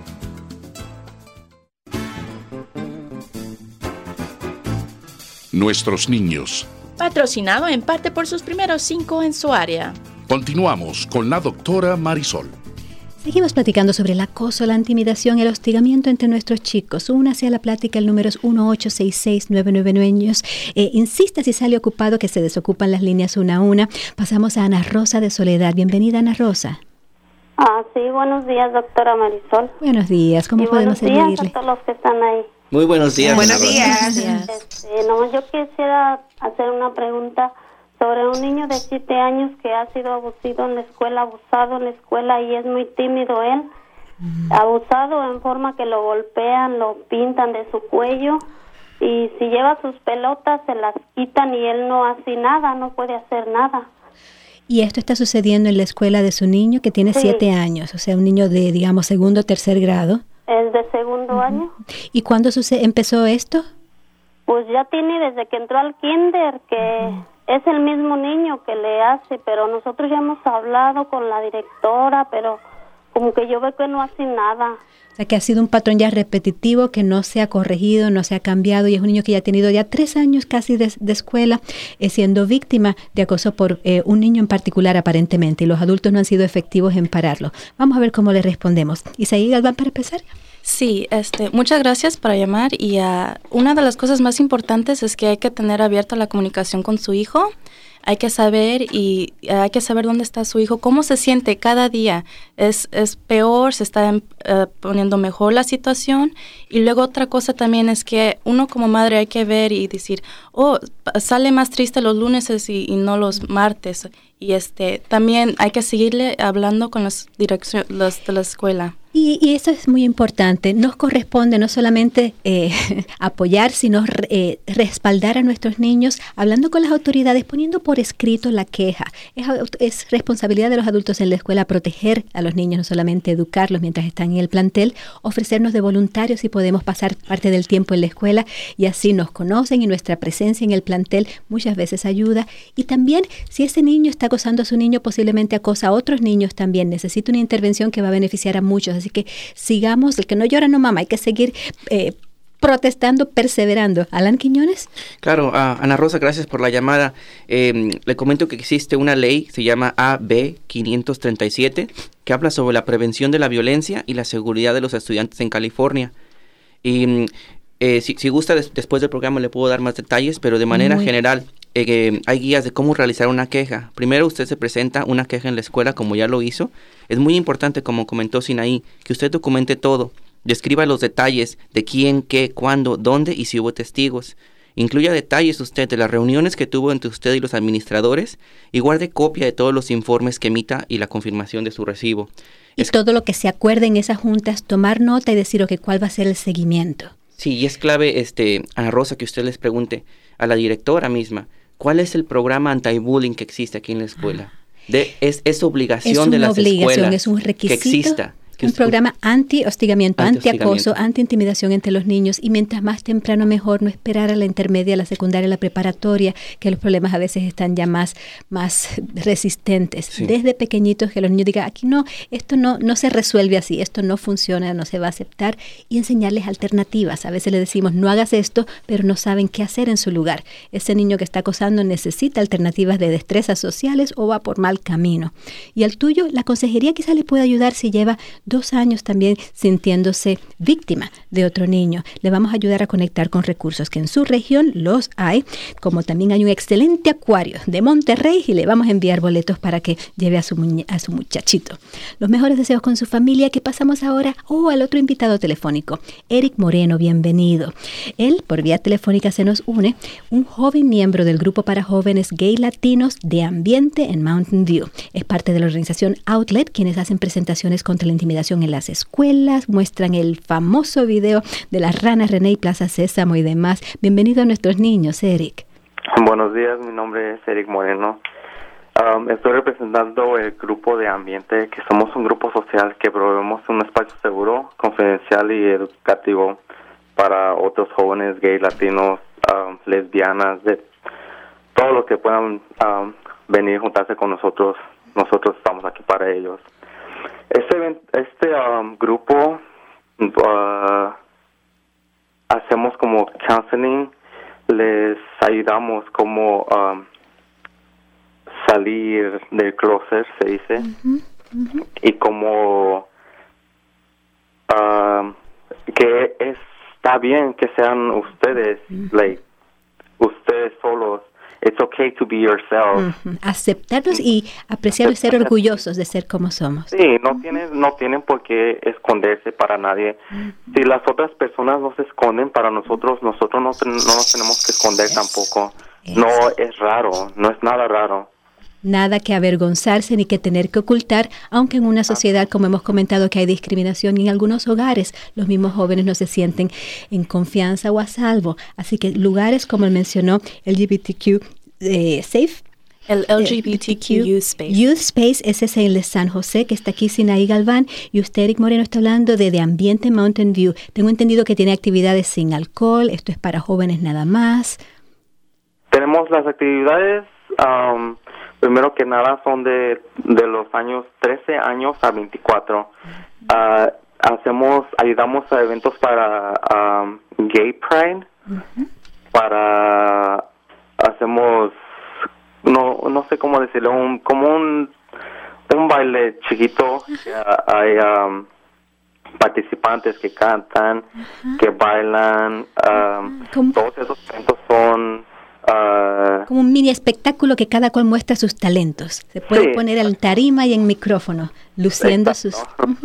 Nuestros niños. Patrocinado en parte por sus primeros 5 en su área. Continuamos con la doctora Marisol. Seguimos platicando sobre el acoso, la intimidación y el hostigamiento entre nuestros chicos. Únase a la plática, el número es 1-866-999. Insista si sale ocupado que se desocupan las líneas una a una. Pasamos a Ana Rosa de Soledad. Bienvenida, Ana Rosa. Sí, buenos días, doctora Marisol. Buenos días, ¿cómo podemos servirle? Buenos días a todos los que están ahí. Muy buenos días. Buenos días. Yo quisiera hacer una pregunta sobre un niño de 7 años que ha sido abusado en la escuela y es muy tímido él. Abusado en forma que lo golpean, lo pintan de su cuello y si lleva sus pelotas se las quitan y él no hace nada, no puede hacer nada. Y esto está sucediendo en la escuela de su niño que tiene 7 años, o sea, un niño de, digamos, segundo o tercer grado. Es de segundo año. ¿Y cuándo empezó esto? Pues ya tiene desde que entró al kinder, que es el mismo niño que le hace, pero nosotros ya hemos hablado con la directora, pero como que yo veo que no hace nada. O sea, que ha sido un patrón ya repetitivo que no se ha corregido, no se ha cambiado y es un niño que ya ha tenido ya 3 años casi de escuela siendo víctima de acoso por un niño en particular aparentemente y los adultos no han sido efectivos en pararlo. Vamos a ver cómo le respondemos. Isaí Galván, para empezar. Sí, muchas gracias por llamar y una de las cosas más importantes es que hay que tener abierta la comunicación con su hijo. Hay que saber dónde está su hijo, cómo se siente cada día. Es peor, se está poniendo mejor la situación. Y luego otra cosa también es que uno como madre hay que ver y decir, sale más triste los lunes y no los martes. Y también hay que seguirle hablando con los de la escuela. Y eso es muy importante. Nos corresponde no solamente apoyar, sino respaldar a nuestros niños, hablando con las autoridades, poniendo por escrito la queja. Es responsabilidad de los adultos en la escuela proteger a los niños, no solamente educarlos mientras están en el plantel, ofrecernos de voluntarios si podemos pasar parte del tiempo en la escuela y así nos conocen y nuestra presencia en el plantel muchas veces ayuda. Y también, si ese niño está acosando a su niño, posiblemente acosa a otros niños también. Necesita una intervención que va a beneficiar a muchos. Así que sigamos, el que no llora no mama, hay que seguir protestando, perseverando. Alan Quiñones. Claro, Ana Rosa, gracias por la llamada. Le comento que existe una ley, se llama AB 537, que habla sobre la prevención de la violencia y la seguridad de los estudiantes en California. Y si gusta, después del programa le puedo dar más detalles, pero de manera general, hay guías de cómo realizar una queja. Primero usted se presenta una queja en la escuela, como ya lo hizo. Es muy importante, como comentó Sinaí, que usted documente todo. Describa los detalles de quién, qué, cuándo, dónde y si hubo testigos. Incluya detalles usted de las reuniones que tuvo entre usted y los administradores y guarde copia de todos los informes que emita y la confirmación de su recibo. Y todo lo que se acuerde en esas juntas, tomar nota y decir cuál va a ser el seguimiento. Sí, y es clave, Ana Rosa, que usted les pregunte a la directora misma, ¿cuál es el programa anti-bullying que existe aquí en la escuela? Es obligación de las escuelas es un requisito. que Un programa anti-hostigamiento, anti-acoso, anti-intimidación entre los niños, y mientras más temprano mejor, no esperar a la intermedia, la secundaria, la preparatoria, que los problemas a veces están ya más resistentes. Sí. Desde pequeñitos que los niños digan, aquí no, esto no se resuelve así, esto no funciona, no se va a aceptar, y enseñarles alternativas. A veces les decimos, no hagas esto, pero no saben qué hacer en su lugar. Ese niño que está acosando necesita alternativas de destrezas sociales o va por mal camino. Y al tuyo, la consejería quizás le puede ayudar si lleva 2 años también sintiéndose víctima de otro niño. Le vamos a ayudar a conectar con recursos que en su región los hay, como también hay un excelente acuario de Monterrey, y le vamos a enviar boletos para que lleve a su muchachito. Los mejores deseos con su familia, que pasamos ahora al otro invitado telefónico, Eric Moreno, bienvenido. Él, por vía telefónica, se nos une, un joven miembro del grupo para jóvenes gay latinos de ambiente en Mountain View. Es parte de la organización Outlet, quienes hacen presentaciones contra la intimidación en las escuelas, muestran el famoso video de las ranas René y Plaza Sésamo y demás. Bienvenido a nuestros niños, Eric. Buenos días, mi nombre es Eric Moreno. Estoy representando el grupo de ambiente, que somos un grupo social que proveemos un espacio seguro, confidencial y educativo para otros jóvenes gay, latinos, lesbianas, de todos los que puedan venir a juntarse con nosotros. Nosotros estamos aquí para ellos. Este grupo hacemos como counseling, les ayudamos como salir del closet, se dice, y como que está bien que sean ustedes, ustedes solos. It's okay to be yourself. Aceptarnos y apreciar y ser orgullosos de ser como somos. Sí, no tienen por qué esconderse para nadie. Si las otras personas no se esconden para nosotros no nos tenemos que esconder tampoco. No es raro, no es nada raro. Nada que avergonzarse ni que tener que ocultar, aunque en una sociedad, como hemos comentado, que hay discriminación, y en algunos hogares los mismos jóvenes no se sienten en confianza o a salvo. Así que lugares como él mencionó, LGBTQ Safe, el LGBTQ Youth Space. Youth Space, ese es el de San José, que está aquí, Sinaí Galván, y usted, Eric Moreno, está hablando de Ambiente Mountain View. Tengo entendido que tiene actividades sin alcohol, esto es para jóvenes nada más. Tenemos las actividades, primero que nada, son de los años 13 años a 24. Ayudamos a eventos para Gay Pride, hacemos, no sé cómo decirlo, como un baile chiquito. Hay participantes que cantan, que bailan, todos esos eventos son como un mini espectáculo que cada cual muestra sus talentos. Se puede poner en tarima y en micrófono, luciendo sus...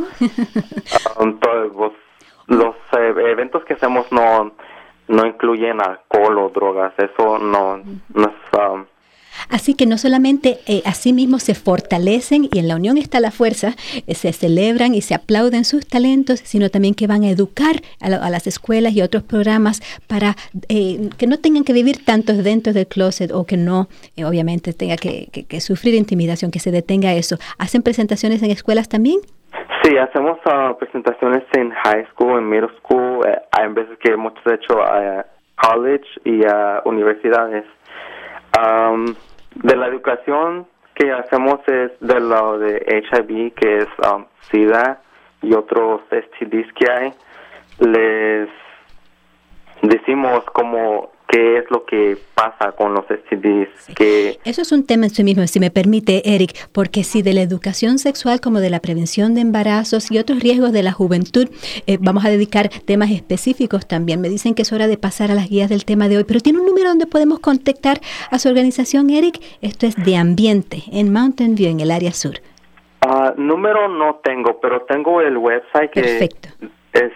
Los eventos que hacemos no incluyen alcohol o drogas, eso no es... Así que no solamente así mismo se fortalecen, y en la unión está la fuerza, se celebran y se aplauden sus talentos, sino también que van a educar a las escuelas y otros programas para que no tengan que vivir tantos dentro del closet, o que no, obviamente, tenga que sufrir intimidación, que se detenga eso. ¿Hacen presentaciones en escuelas también? Sí, hacemos presentaciones en high school, en middle school, hay veces que hemos hecho college y universidades. De la educación que hacemos es de lo de HIV, que es SIDA y otros STDs que hay. Les decimos como qué es lo que pasa con los STDs. Sí. Eso es un tema en sí mismo, si me permite, Eric, porque si de la educación sexual como de la prevención de embarazos y otros riesgos de la juventud, vamos a dedicar temas específicos también. Me dicen que es hora de pasar a las guías del tema de hoy, pero ¿tiene un número donde podemos contactar a su organización, Eric? Esto es de Ambiente en Mountain View, en el área sur. Número no tengo, pero tengo el website que Perfecto. Es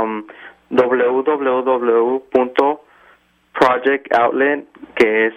www.Project Outlet, que es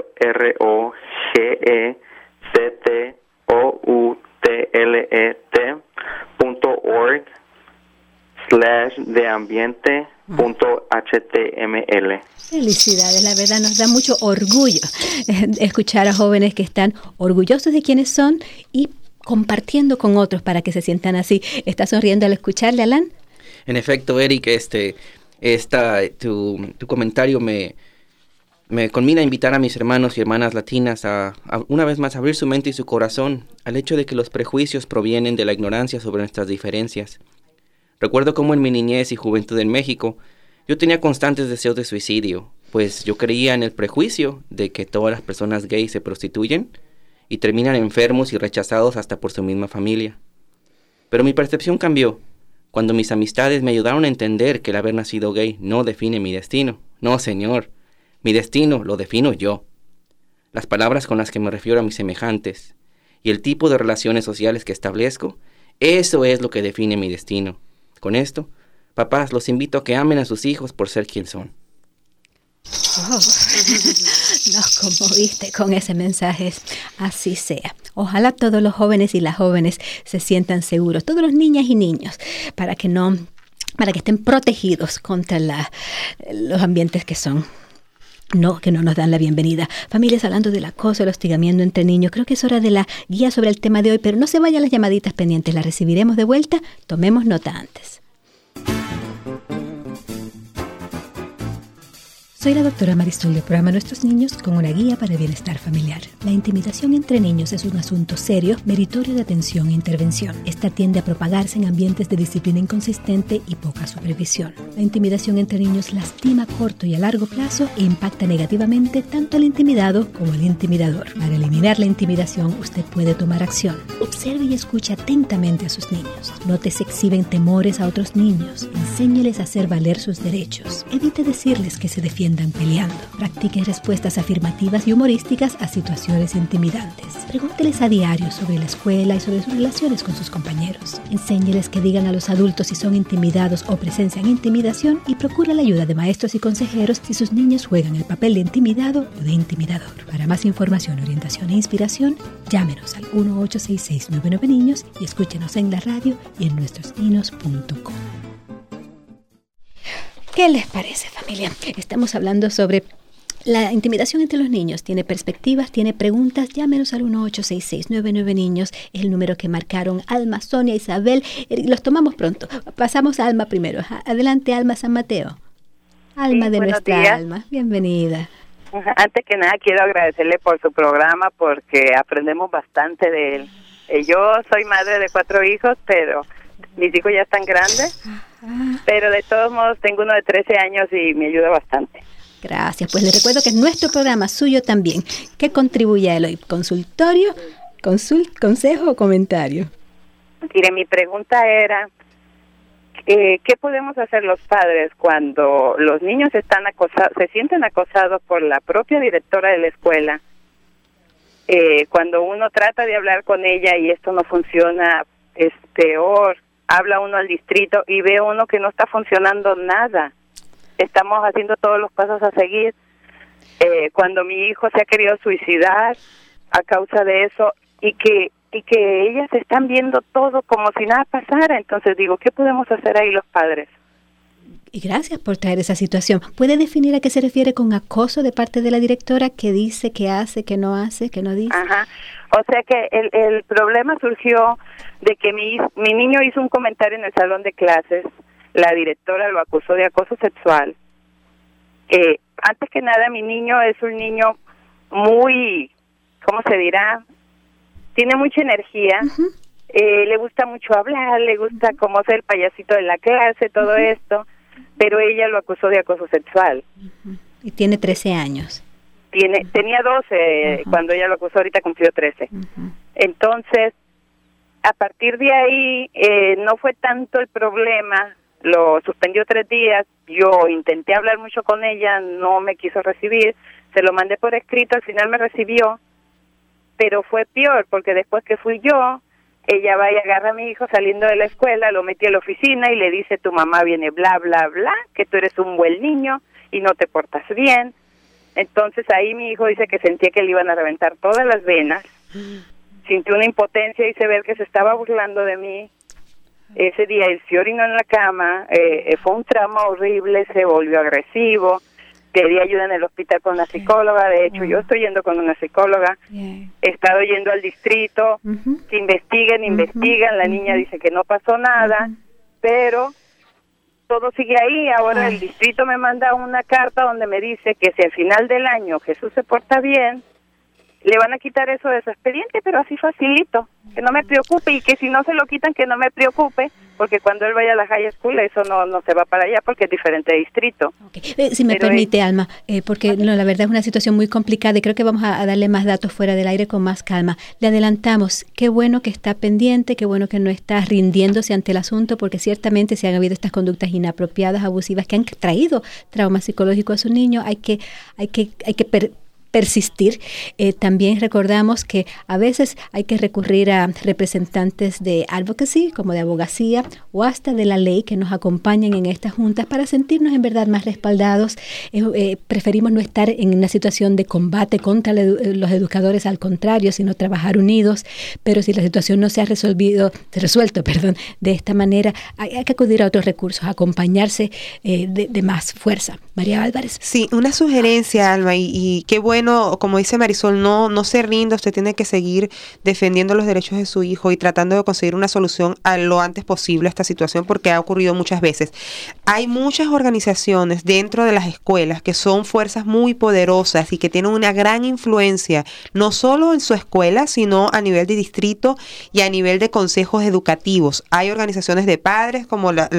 PROJECTOUTLET.org/deambiente.html. Felicidades, la verdad nos da mucho orgullo escuchar a jóvenes que están orgullosos de quienes son y compartiendo con otros para que se sientan así. ¿Está sonriendo al escucharle, Alan? En efecto, Eric, tu comentario me conmina a invitar a mis hermanos y hermanas latinas a una vez más abrir su mente y su corazón al hecho de que los prejuicios provienen de la ignorancia sobre nuestras diferencias. Recuerdo cómo en mi niñez y juventud en México yo tenía constantes deseos de suicidio, pues yo creía en el prejuicio de que todas las personas gays se prostituyen y terminan enfermos y rechazados hasta por su misma familia. Pero mi percepción cambió cuando mis amistades me ayudaron a entender que el haber nacido gay no define mi destino. No, señor, mi destino lo defino yo. Las palabras con las que me refiero a mis semejantes y el tipo de relaciones sociales que establezco, eso es lo que define mi destino. Con esto, papás, los invito a que amen a sus hijos por ser quien son. Oh, nos conmoviste con ese mensaje. Así sea. Ojalá todos los jóvenes y las jóvenes se sientan seguros, todos los niñas y niños, para que estén protegidos contra los ambientes que no nos dan la bienvenida. Familias, hablando del acoso, el hostigamiento entre niños, creo que es hora de la guía sobre el tema de hoy, pero no se vayan las llamaditas pendientes, las recibiremos de vuelta. Tomemos nota antes. Soy la doctora Marisol del programa Nuestros Niños con una guía para el bienestar familiar. La intimidación entre niños es un asunto serio, meritorio de atención e intervención. Esta tiende a propagarse en ambientes de disciplina inconsistente y poca supervisión. La intimidación entre niños lastima a corto y a largo plazo e impacta negativamente tanto al intimidado como al intimidador. Para eliminar la intimidación, usted puede tomar acción. Observe y escuche atentamente a sus niños. Note si exhiben temores a otros niños. Enséñeles a hacer valer sus derechos. Evite decirles que se defiendan peleando. Practique respuestas afirmativas y humorísticas a situaciones intimidantes. Pregúnteles a diario sobre la escuela y sobre sus relaciones con sus compañeros. Enséñeles que digan a los adultos si son intimidados o presencian intimidación y procure la ayuda de maestros y consejeros si sus niños juegan el papel de intimidado o de intimidador. Para más información, orientación e inspiración, llámenos al 1-866-99-NIños y escúchenos en la radio y en nuestrosniños.com. ¿Qué les parece, familia? Estamos hablando sobre la intimidación entre los niños. Tiene perspectivas, tiene preguntas. Llámenos al 1-866-99-NIños. Es el número que marcaron Alma, Sonia, Isabel. Los tomamos pronto. Pasamos a Alma primero. Adelante, Alma San Mateo. Alma sí, de nuestra días. Alma. Bienvenida. Antes que nada, quiero agradecerle por su programa porque aprendemos bastante de él. Yo soy madre de 4 hijos, pero mis hijos ya están grandes. Pero de todos modos tengo uno de 13 años y me ayuda bastante. Gracias, pues les recuerdo que es nuestro programa, suyo también. ¿Qué contribuye a él hoy? ¿Consultorio, consejo o comentario? Mire, mi pregunta era, ¿qué podemos hacer los padres cuando los niños se sienten acosados por la propia directora de la escuela? Cuando uno trata de hablar con ella y esto no funciona, es peor. Habla uno al distrito y ve uno que no está funcionando nada. Estamos haciendo todos los pasos a seguir. Cuando mi hijo se ha querido suicidar a causa de eso y que ellas están viendo todo como si nada pasara, entonces digo, ¿qué podemos hacer ahí los padres? Y gracias por traer esa situación. ¿Puede definir a qué se refiere con acoso de parte de la directora? ¿Qué dice, qué hace, qué no hace, qué no dice? Ajá. O sea que el problema surgió de que mi niño hizo un comentario en el salón de clases. La directora lo acusó de acoso sexual. Antes que nada, mi niño es un niño muy, ¿cómo se dirá? Tiene mucha energía. Uh-huh. Le gusta mucho hablar, le gusta como ser el payasito de la clase, todo uh-huh. esto. Pero ella lo acusó de acoso sexual. Uh-huh. Y tiene 13 años. Tenía 12 uh-huh. cuando ella lo acusó, ahorita cumplió 13. Uh-huh. Entonces, a partir de ahí, no fue tanto el problema, lo suspendió 3 días, yo intenté hablar mucho con ella, no me quiso recibir, se lo mandé por escrito, al final me recibió, pero fue peor, porque después que fui yo, ella va y agarra a mi hijo saliendo de la escuela, lo metió a la oficina y le dice, tu mamá viene bla, bla, bla, que tú eres un buen niño y no te portas bien. Entonces ahí mi hijo dice que sentía que le iban a reventar todas las venas, sintió una impotencia y se ve que se estaba burlando de mí. Ese día él se orinó en la cama, fue un trauma horrible, se volvió agresivo, pedí ayuda en el hospital con una psicóloga. De hecho, yo estoy yendo con una psicóloga. He estado yendo al distrito, que investigan. La niña dice que no pasó nada, pero todo sigue ahí. Ahora el distrito me manda una carta donde me dice que si al final del año Jesús se porta bien, le van a quitar eso de su expediente, pero así facilito, que no me preocupe, y que si no se lo quitan, que no me preocupe, porque cuando él vaya a la high school, eso no se va para allá, porque es diferente de distrito. Si me permite, Alma, porque la verdad es una situación muy complicada y creo que vamos a darle más datos fuera del aire con más calma. Le adelantamos, qué bueno que está pendiente, qué bueno que no está rindiéndose ante el asunto, porque ciertamente si han habido estas conductas inapropiadas, abusivas, que han traído trauma psicológico a su niño, hay que persistir. También recordamos que a veces hay que recurrir a representantes de advocacy, como de abogacía, o hasta de la ley, que nos acompañen en estas juntas para sentirnos en verdad más respaldados. Preferimos no estar en una situación de combate contra los educadores, al contrario, sino trabajar unidos, pero si la situación no se ha resuelto de esta manera, hay que acudir a otros recursos, acompañarse de más fuerza. María Álvarez. Sí, una sugerencia, Alma, y qué bueno, como dice Marisol, no se rinda, usted tiene que seguir defendiendo los derechos de su hijo y tratando de conseguir una solución a lo antes posible a esta situación, porque ha ocurrido muchas veces. Hay muchas organizaciones dentro de las escuelas que son fuerzas muy poderosas y que tienen una gran influencia, no solo en su escuela, sino a nivel de distrito y a nivel de consejos educativos. Hay organizaciones de padres como la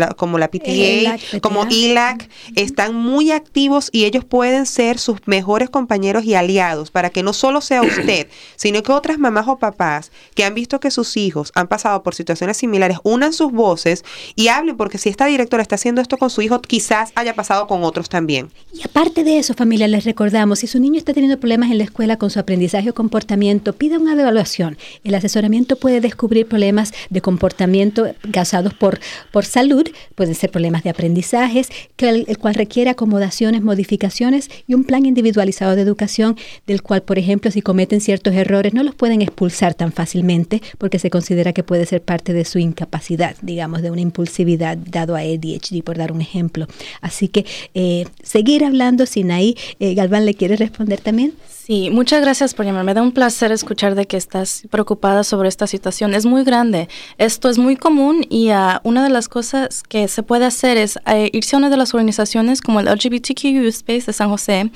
PTA, como ILAC, están muy activos y ellos pueden ser sus mejores compañeros y aliados para que no solo sea usted, sino que otras mamás o papás que han visto que sus hijos han pasado por situaciones similares unan sus voces y hablen, porque si esta directora está haciendo esto con su hijo, quizás haya pasado con otros también. Y aparte de eso, familia, les recordamos, si su niño está teniendo problemas en la escuela con su aprendizaje o comportamiento, pida una evaluación. El asesoramiento puede descubrir problemas de comportamiento causados por salud, pueden ser problemas de aprendizajes, el cual requiere acomodaciones, modificaciones y un plan individualizado de educación, del cual, por ejemplo, si cometen ciertos errores, no los pueden expulsar tan fácilmente porque se considera que puede ser parte de su incapacidad, digamos, de una impulsividad dado a ADHD, por dar un ejemplo. Así que seguir hablando. Sinaí Galván, ¿le quiere responder también? Sí, muchas gracias por llamarme. Me da un placer escuchar de que estás preocupada sobre esta situación. Es muy grande. Esto es muy común y una de las cosas que se puede hacer es irse a una de las organizaciones como el LGBTQ Youth Space de San José,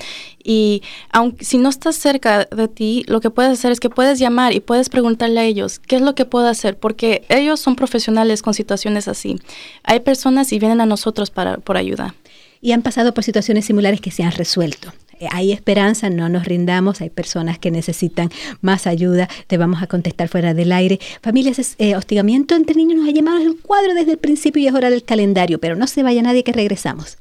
y aunque si no estás cerca de ti, lo que puedes hacer es que puedes llamar y puedes preguntarle a ellos qué es lo que puedo hacer, porque ellos son profesionales con situaciones así. Hay personas y vienen a nosotros por ayuda. Y han pasado por situaciones similares que se han resuelto. Hay esperanza, no nos rindamos, hay personas que necesitan más ayuda, te vamos a contestar fuera del aire. Familias, hostigamiento entre niños nos ha llamado el cuadro desde el principio y es hora del calendario, pero no se vaya nadie, que regresamos.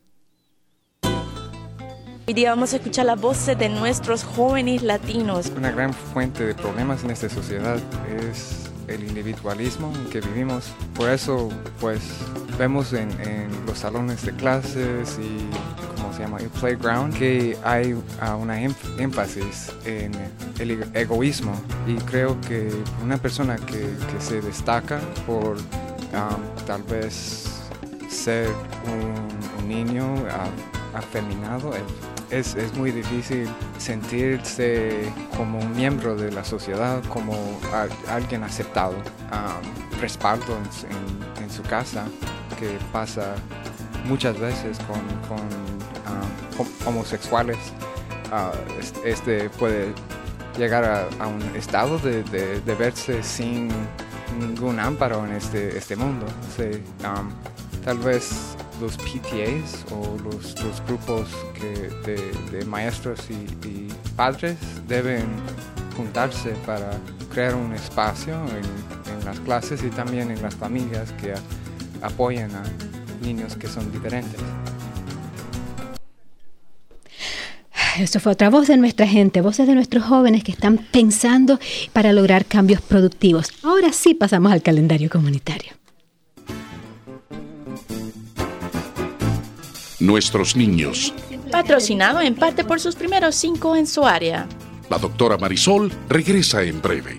Hoy día vamos a escuchar las voces de nuestros jóvenes latinos. Una gran fuente de problemas en esta sociedad es el individualismo en que vivimos. Por eso, pues, vemos en los salones de clases y, ¿cómo se llama?, el playground, que hay una énfasis en el egoísmo. Y creo que una persona que se destaca por tal vez ser un niño afeminado, es muy difícil sentirse como un miembro de la sociedad, como alguien aceptado. Respaldo en su casa, que pasa muchas veces con homosexuales. Puede llegar a un estado de verse sin ningún amparo en este mundo. Sí, tal vez los PTAs o los grupos de maestros y padres deben juntarse para crear un espacio en las clases y también en las familias que apoyan a niños que son diferentes. Esto fue otra voz de nuestra gente, voces de nuestros jóvenes que están pensando para lograr cambios productivos. Ahora sí pasamos al calendario comunitario. Nuestros niños. Patrocinado en parte por sus primeros 5 en su área. La doctora Marisol regresa en breve.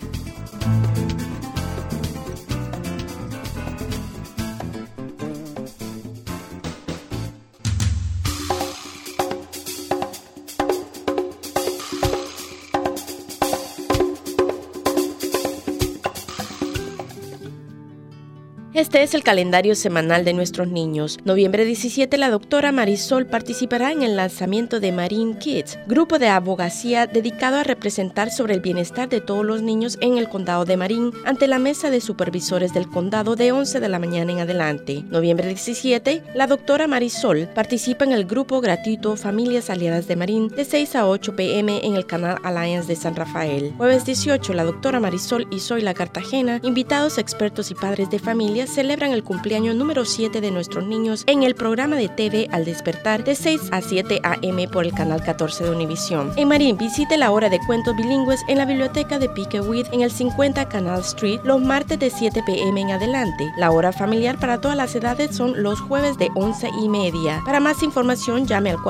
Este es el calendario semanal de nuestros niños. Noviembre 17, la doctora Marisol participará en el lanzamiento de Marine Kids, grupo de abogacía dedicado a representar sobre el bienestar de todos los niños en el condado de Marin ante la mesa de supervisores del condado de 11 de la mañana en adelante. Noviembre 17, la doctora Marisol participa en el grupo gratuito Familias Aliadas de Marin de 6 a 8 p.m. en el canal Alliance de San Rafael. Jueves 18, la doctora Marisol y Zoila Cartagena, invitados expertos y padres de familia, celebran el cumpleaños número 7 de nuestros niños en el programa de TV Al Despertar de 6 a 7 a.m. por el canal 14 de Univisión. En Marin, visite la hora de cuentos bilingües en la biblioteca de Piqueweed en el 50 Canal Street los martes de 7 p.m. en adelante. La hora familiar para todas las edades son los jueves de 11:30. Para más información, llame al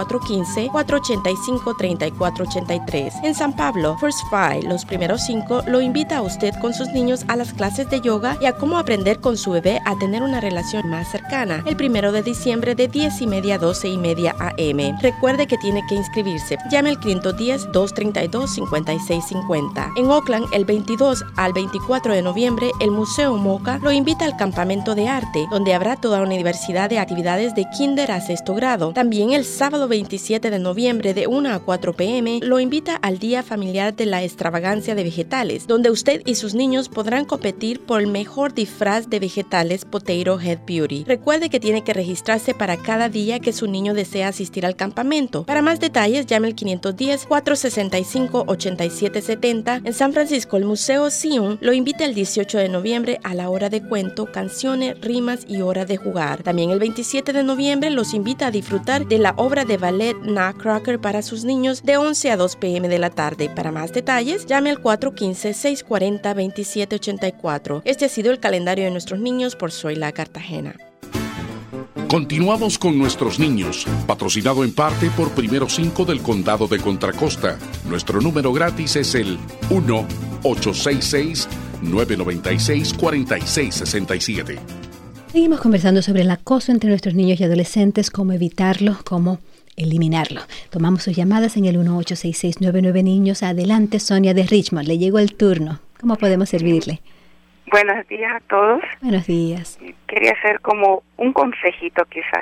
415-485-3483. En San Pablo, First Five, los primeros 5, lo invita a usted con sus niños a las clases de yoga y a cómo aprender con su bebé a tener una relación más cercana. El 1 de diciembre de 10:30 a 12:30 a.m. Recuerde que tiene que inscribirse. Llame al 510-232-5650. En Oakland, el 22 al 24 de noviembre, el Museo Moca lo invita al campamento de arte, donde habrá toda una diversidad de actividades de kinder a 6º grado. También el sábado 27 de noviembre de 1 a 4 p.m. lo invita al Día Familiar de la Extravagancia de Vegetales, donde usted y sus niños podrán competir por el mejor disfraz de vegetales Potato Head Beauty. Recuerde que tiene que registrarse para cada día que su niño desea asistir al campamento. Para más detalles, llame al 510-465-8770. En San Francisco, el Museo Zion lo invita el 18 de noviembre a la hora de cuento, canciones, rimas y hora de jugar. También el 27 de noviembre los invita a disfrutar de la obra de ballet Nutcracker para sus niños de 11 a 2 p.m. de la tarde. Para más detalles, llame al 415-640-2784. Este ha sido el calendario de nuestros niños por Zoila Cartagena. Continuamos con Nuestros Niños, patrocinado en parte por Primeros 5 del Condado de Contra Costa. Nuestro número gratis es el 1-866-996-4667. Seguimos conversando sobre el acoso entre nuestros niños y adolescentes, cómo evitarlo, cómo eliminarlo. Tomamos sus llamadas en el 1-866-99 Adelante, Sonia de Richmond. Le llegó el turno. ¿Cómo podemos servirle? Buenos días a todos. Buenos días. Quería hacer como un consejito quizás.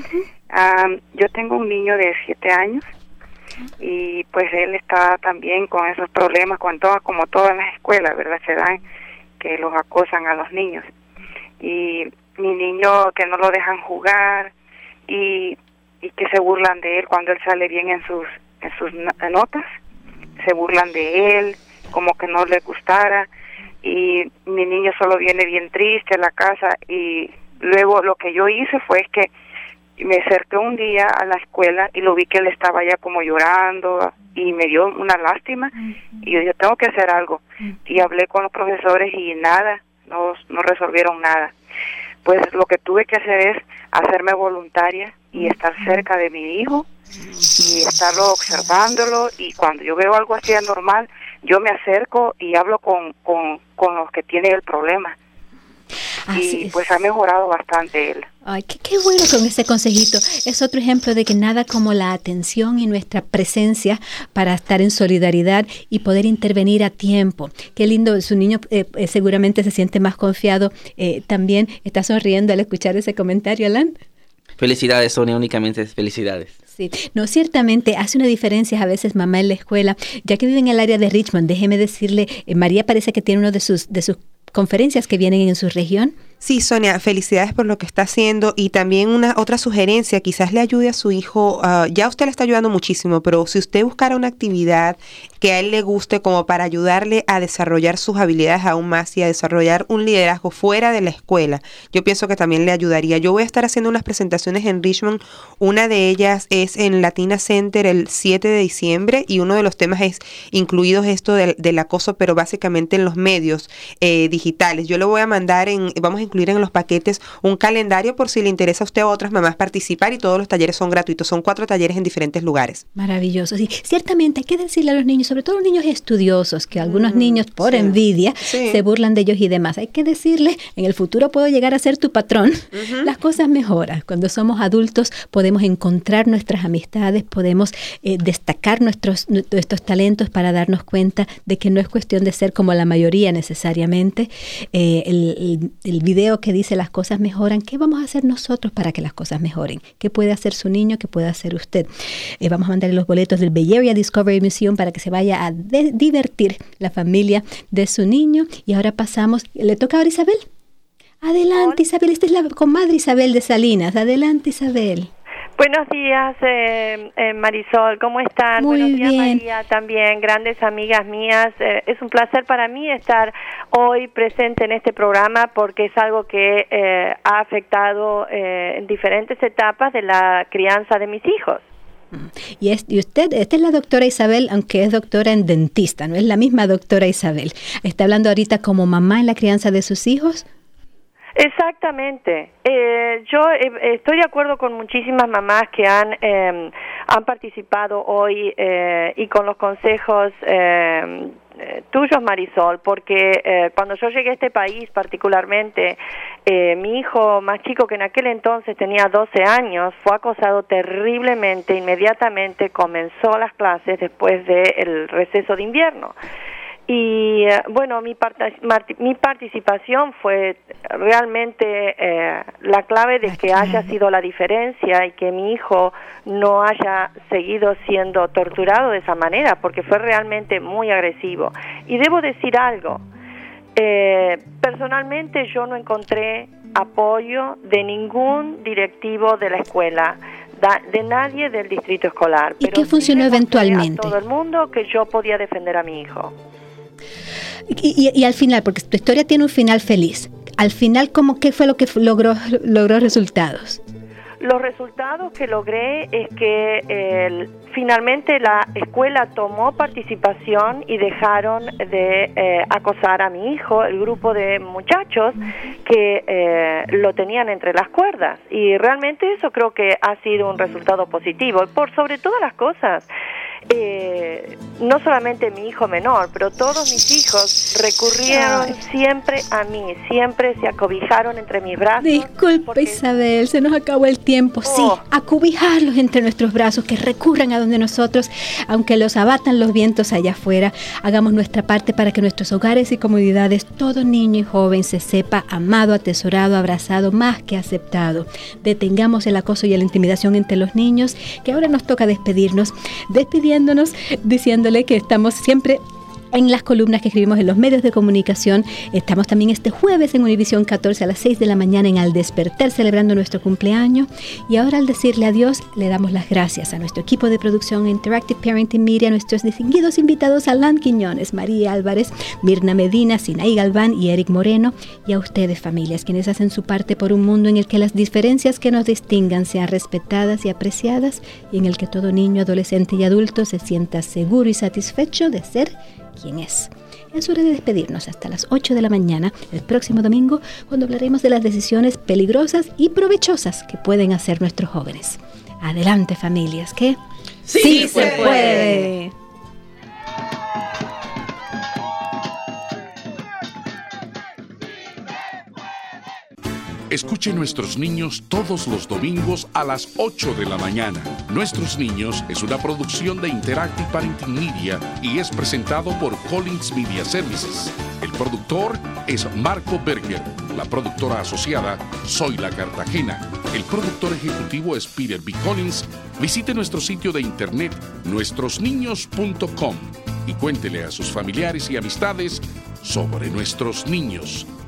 Yo tengo un niño de 7 años y pues él está también con esos problemas, como todas las escuelas, ¿verdad? Se dan que los acosan a los niños. Y mi niño que no lo dejan jugar y que se burlan de él cuando él sale bien en sus notas, se burlan de él, como que no le gustara. Y mi niño solo viene bien triste a la casa y luego lo que yo hice fue que me acerqué un día a la escuela y lo vi que él estaba ya como llorando y me dio una lástima y yo dije, tengo que hacer algo. Y hablé con los profesores y nada, no resolvieron nada. Pues lo que tuve que hacer es hacerme voluntaria y estar cerca de mi hijo y estarlo observándolo, y cuando yo veo algo así anormal, yo me acerco y hablo con los que tienen el problema. Y pues ha mejorado bastante él. Ay, qué bueno con ese consejito. Es otro ejemplo de que nada como la atención y nuestra presencia para estar en solidaridad y poder intervenir a tiempo. Qué lindo, su niño seguramente se siente más confiado. También está sonriendo al escuchar ese comentario, Alan. Felicidades, Sonia, únicamente felicidades. Sí, no, ciertamente hace una diferencia a veces mamá en la escuela. Ya que vive en el área de Richmond, déjeme decirle, María parece que tiene uno de sus conferencias que vienen en su región. Sí, Sonia, felicidades por lo que está haciendo, y también una otra sugerencia, quizás le ayude a su hijo, ya usted le está ayudando muchísimo, pero si usted buscara una actividad que a él le guste como para ayudarle a desarrollar sus habilidades aún más y a desarrollar un liderazgo fuera de la escuela, yo pienso que también le ayudaría. Yo voy a estar haciendo unas presentaciones en Richmond, una de ellas es en Latina Center el 7 de diciembre y uno de los temas es incluidos esto del acoso, pero básicamente en los medios digitales. Yo le voy a mandar vamos a incluir en los paquetes un calendario por si le interesa a usted o a otras mamás participar, y todos los talleres son gratuitos, son 4 talleres en diferentes lugares. Maravilloso, sí. Ciertamente hay que decirle a los niños, sobre todo los niños estudiosos, que algunos niños por envidia se burlan de ellos y demás. Hay que decirle, en el futuro puedo llegar a ser tu patrón. Las cosas mejoran. Cuando somos adultos podemos encontrar nuestras amistades, podemos destacar nuestros talentos para darnos cuenta de que no es cuestión de ser como la mayoría necesariamente. El video video que dice las cosas mejoran, ¿qué vamos a hacer nosotros para que las cosas mejoren? ¿Qué puede hacer su niño? ¿Qué puede hacer usted? Vamos a mandarle los boletos del Bay Area Discovery Museum para que se vaya a divertir la familia de su niño. Y ahora pasamos, le toca ahora a Isabel. Adelante, Isabel, esta es la comadre Isabel de Salinas. Adelante, Isabel. Buenos días, Marisol, ¿cómo están? Muy Buenos días, bien. María, también, grandes amigas mías. Es un placer para mí estar hoy presente en este programa porque es algo que ha afectado en diferentes etapas de la crianza de mis hijos. Y usted, esta es la doctora Isabel, aunque es doctora en dentista, no es la misma doctora Isabel. ¿Está hablando ahorita como mamá en la crianza de sus hijos? Exactamente. Yo estoy de acuerdo con muchísimas mamás que han participado hoy y con los consejos tuyos, Marisol, porque cuando yo llegué a este país particularmente, mi hijo más chico, que en aquel entonces tenía 12 años, fue acosado terriblemente. Inmediatamente comenzó las clases después del receso de invierno. Y bueno, mi participación fue realmente la clave de que haya sido la diferencia y que mi hijo no haya seguido siendo torturado de esa manera, porque fue realmente muy agresivo. Y debo decir algo, personalmente yo no encontré apoyo de ningún directivo de la escuela, de nadie del distrito escolar. ¿Y qué funcionó eventualmente? A todo el mundo que yo podía defender a mi hijo. Y al final, porque tu historia tiene un final feliz, al final, ¿qué fue lo que logró resultados? Los resultados que logré es que finalmente la escuela tomó participación y dejaron de acosar a mi hijo, el grupo de muchachos que lo tenían entre las cuerdas. Y realmente eso creo que ha sido un resultado positivo. Por sobre todas las cosas, no solamente mi hijo menor, pero todos mis hijos recurrieron siempre a mí, siempre se acobijaron entre mis brazos. Disculpe, Isabel, se nos acabó el tiempo. Sí, acobijarlos entre nuestros brazos, que recurran a donde nosotros, aunque los abatan los vientos allá afuera, hagamos nuestra parte para que nuestros hogares y comunidades, todo niño y joven se sepa amado, atesorado, abrazado, más que aceptado. Detengamos el acoso y la intimidación entre los niños, que ahora nos toca despidiéndonos, diciéndole que estamos siempre en las columnas que escribimos en los medios de comunicación. Estamos también este jueves en Univisión 14 a las 6 de la mañana en Al Despertar, celebrando nuestro cumpleaños. Y ahora, al decirle adiós, le damos las gracias a nuestro equipo de producción Interactive Parenting Media, a nuestros distinguidos invitados Alan Quiñones, María Álvarez, Mirna Medina, Sinaí Galván y Eric Moreno, y a ustedes, familias, quienes hacen su parte por un mundo en el que las diferencias que nos distingan sean respetadas y apreciadas, y en el que todo niño, adolescente y adulto se sienta seguro y satisfecho de ser quien es. Es hora de despedirnos hasta las 8 de la mañana el próximo domingo, cuando hablaremos de las decisiones peligrosas y provechosas que pueden hacer nuestros jóvenes. Adelante, familias, que sí se puede. Escuche Nuestros Niños todos los domingos a las 8 de la mañana. Nuestros Niños es una producción de Interactive Parenting Media y es presentado por Collins Media Services. El productor es Marco Berger. La productora asociada, Zoila Cartagena. El productor ejecutivo es Peter B. Collins. Visite nuestro sitio de internet, nuestrosniños.com, y cuéntele a sus familiares y amistades sobre Nuestros Niños.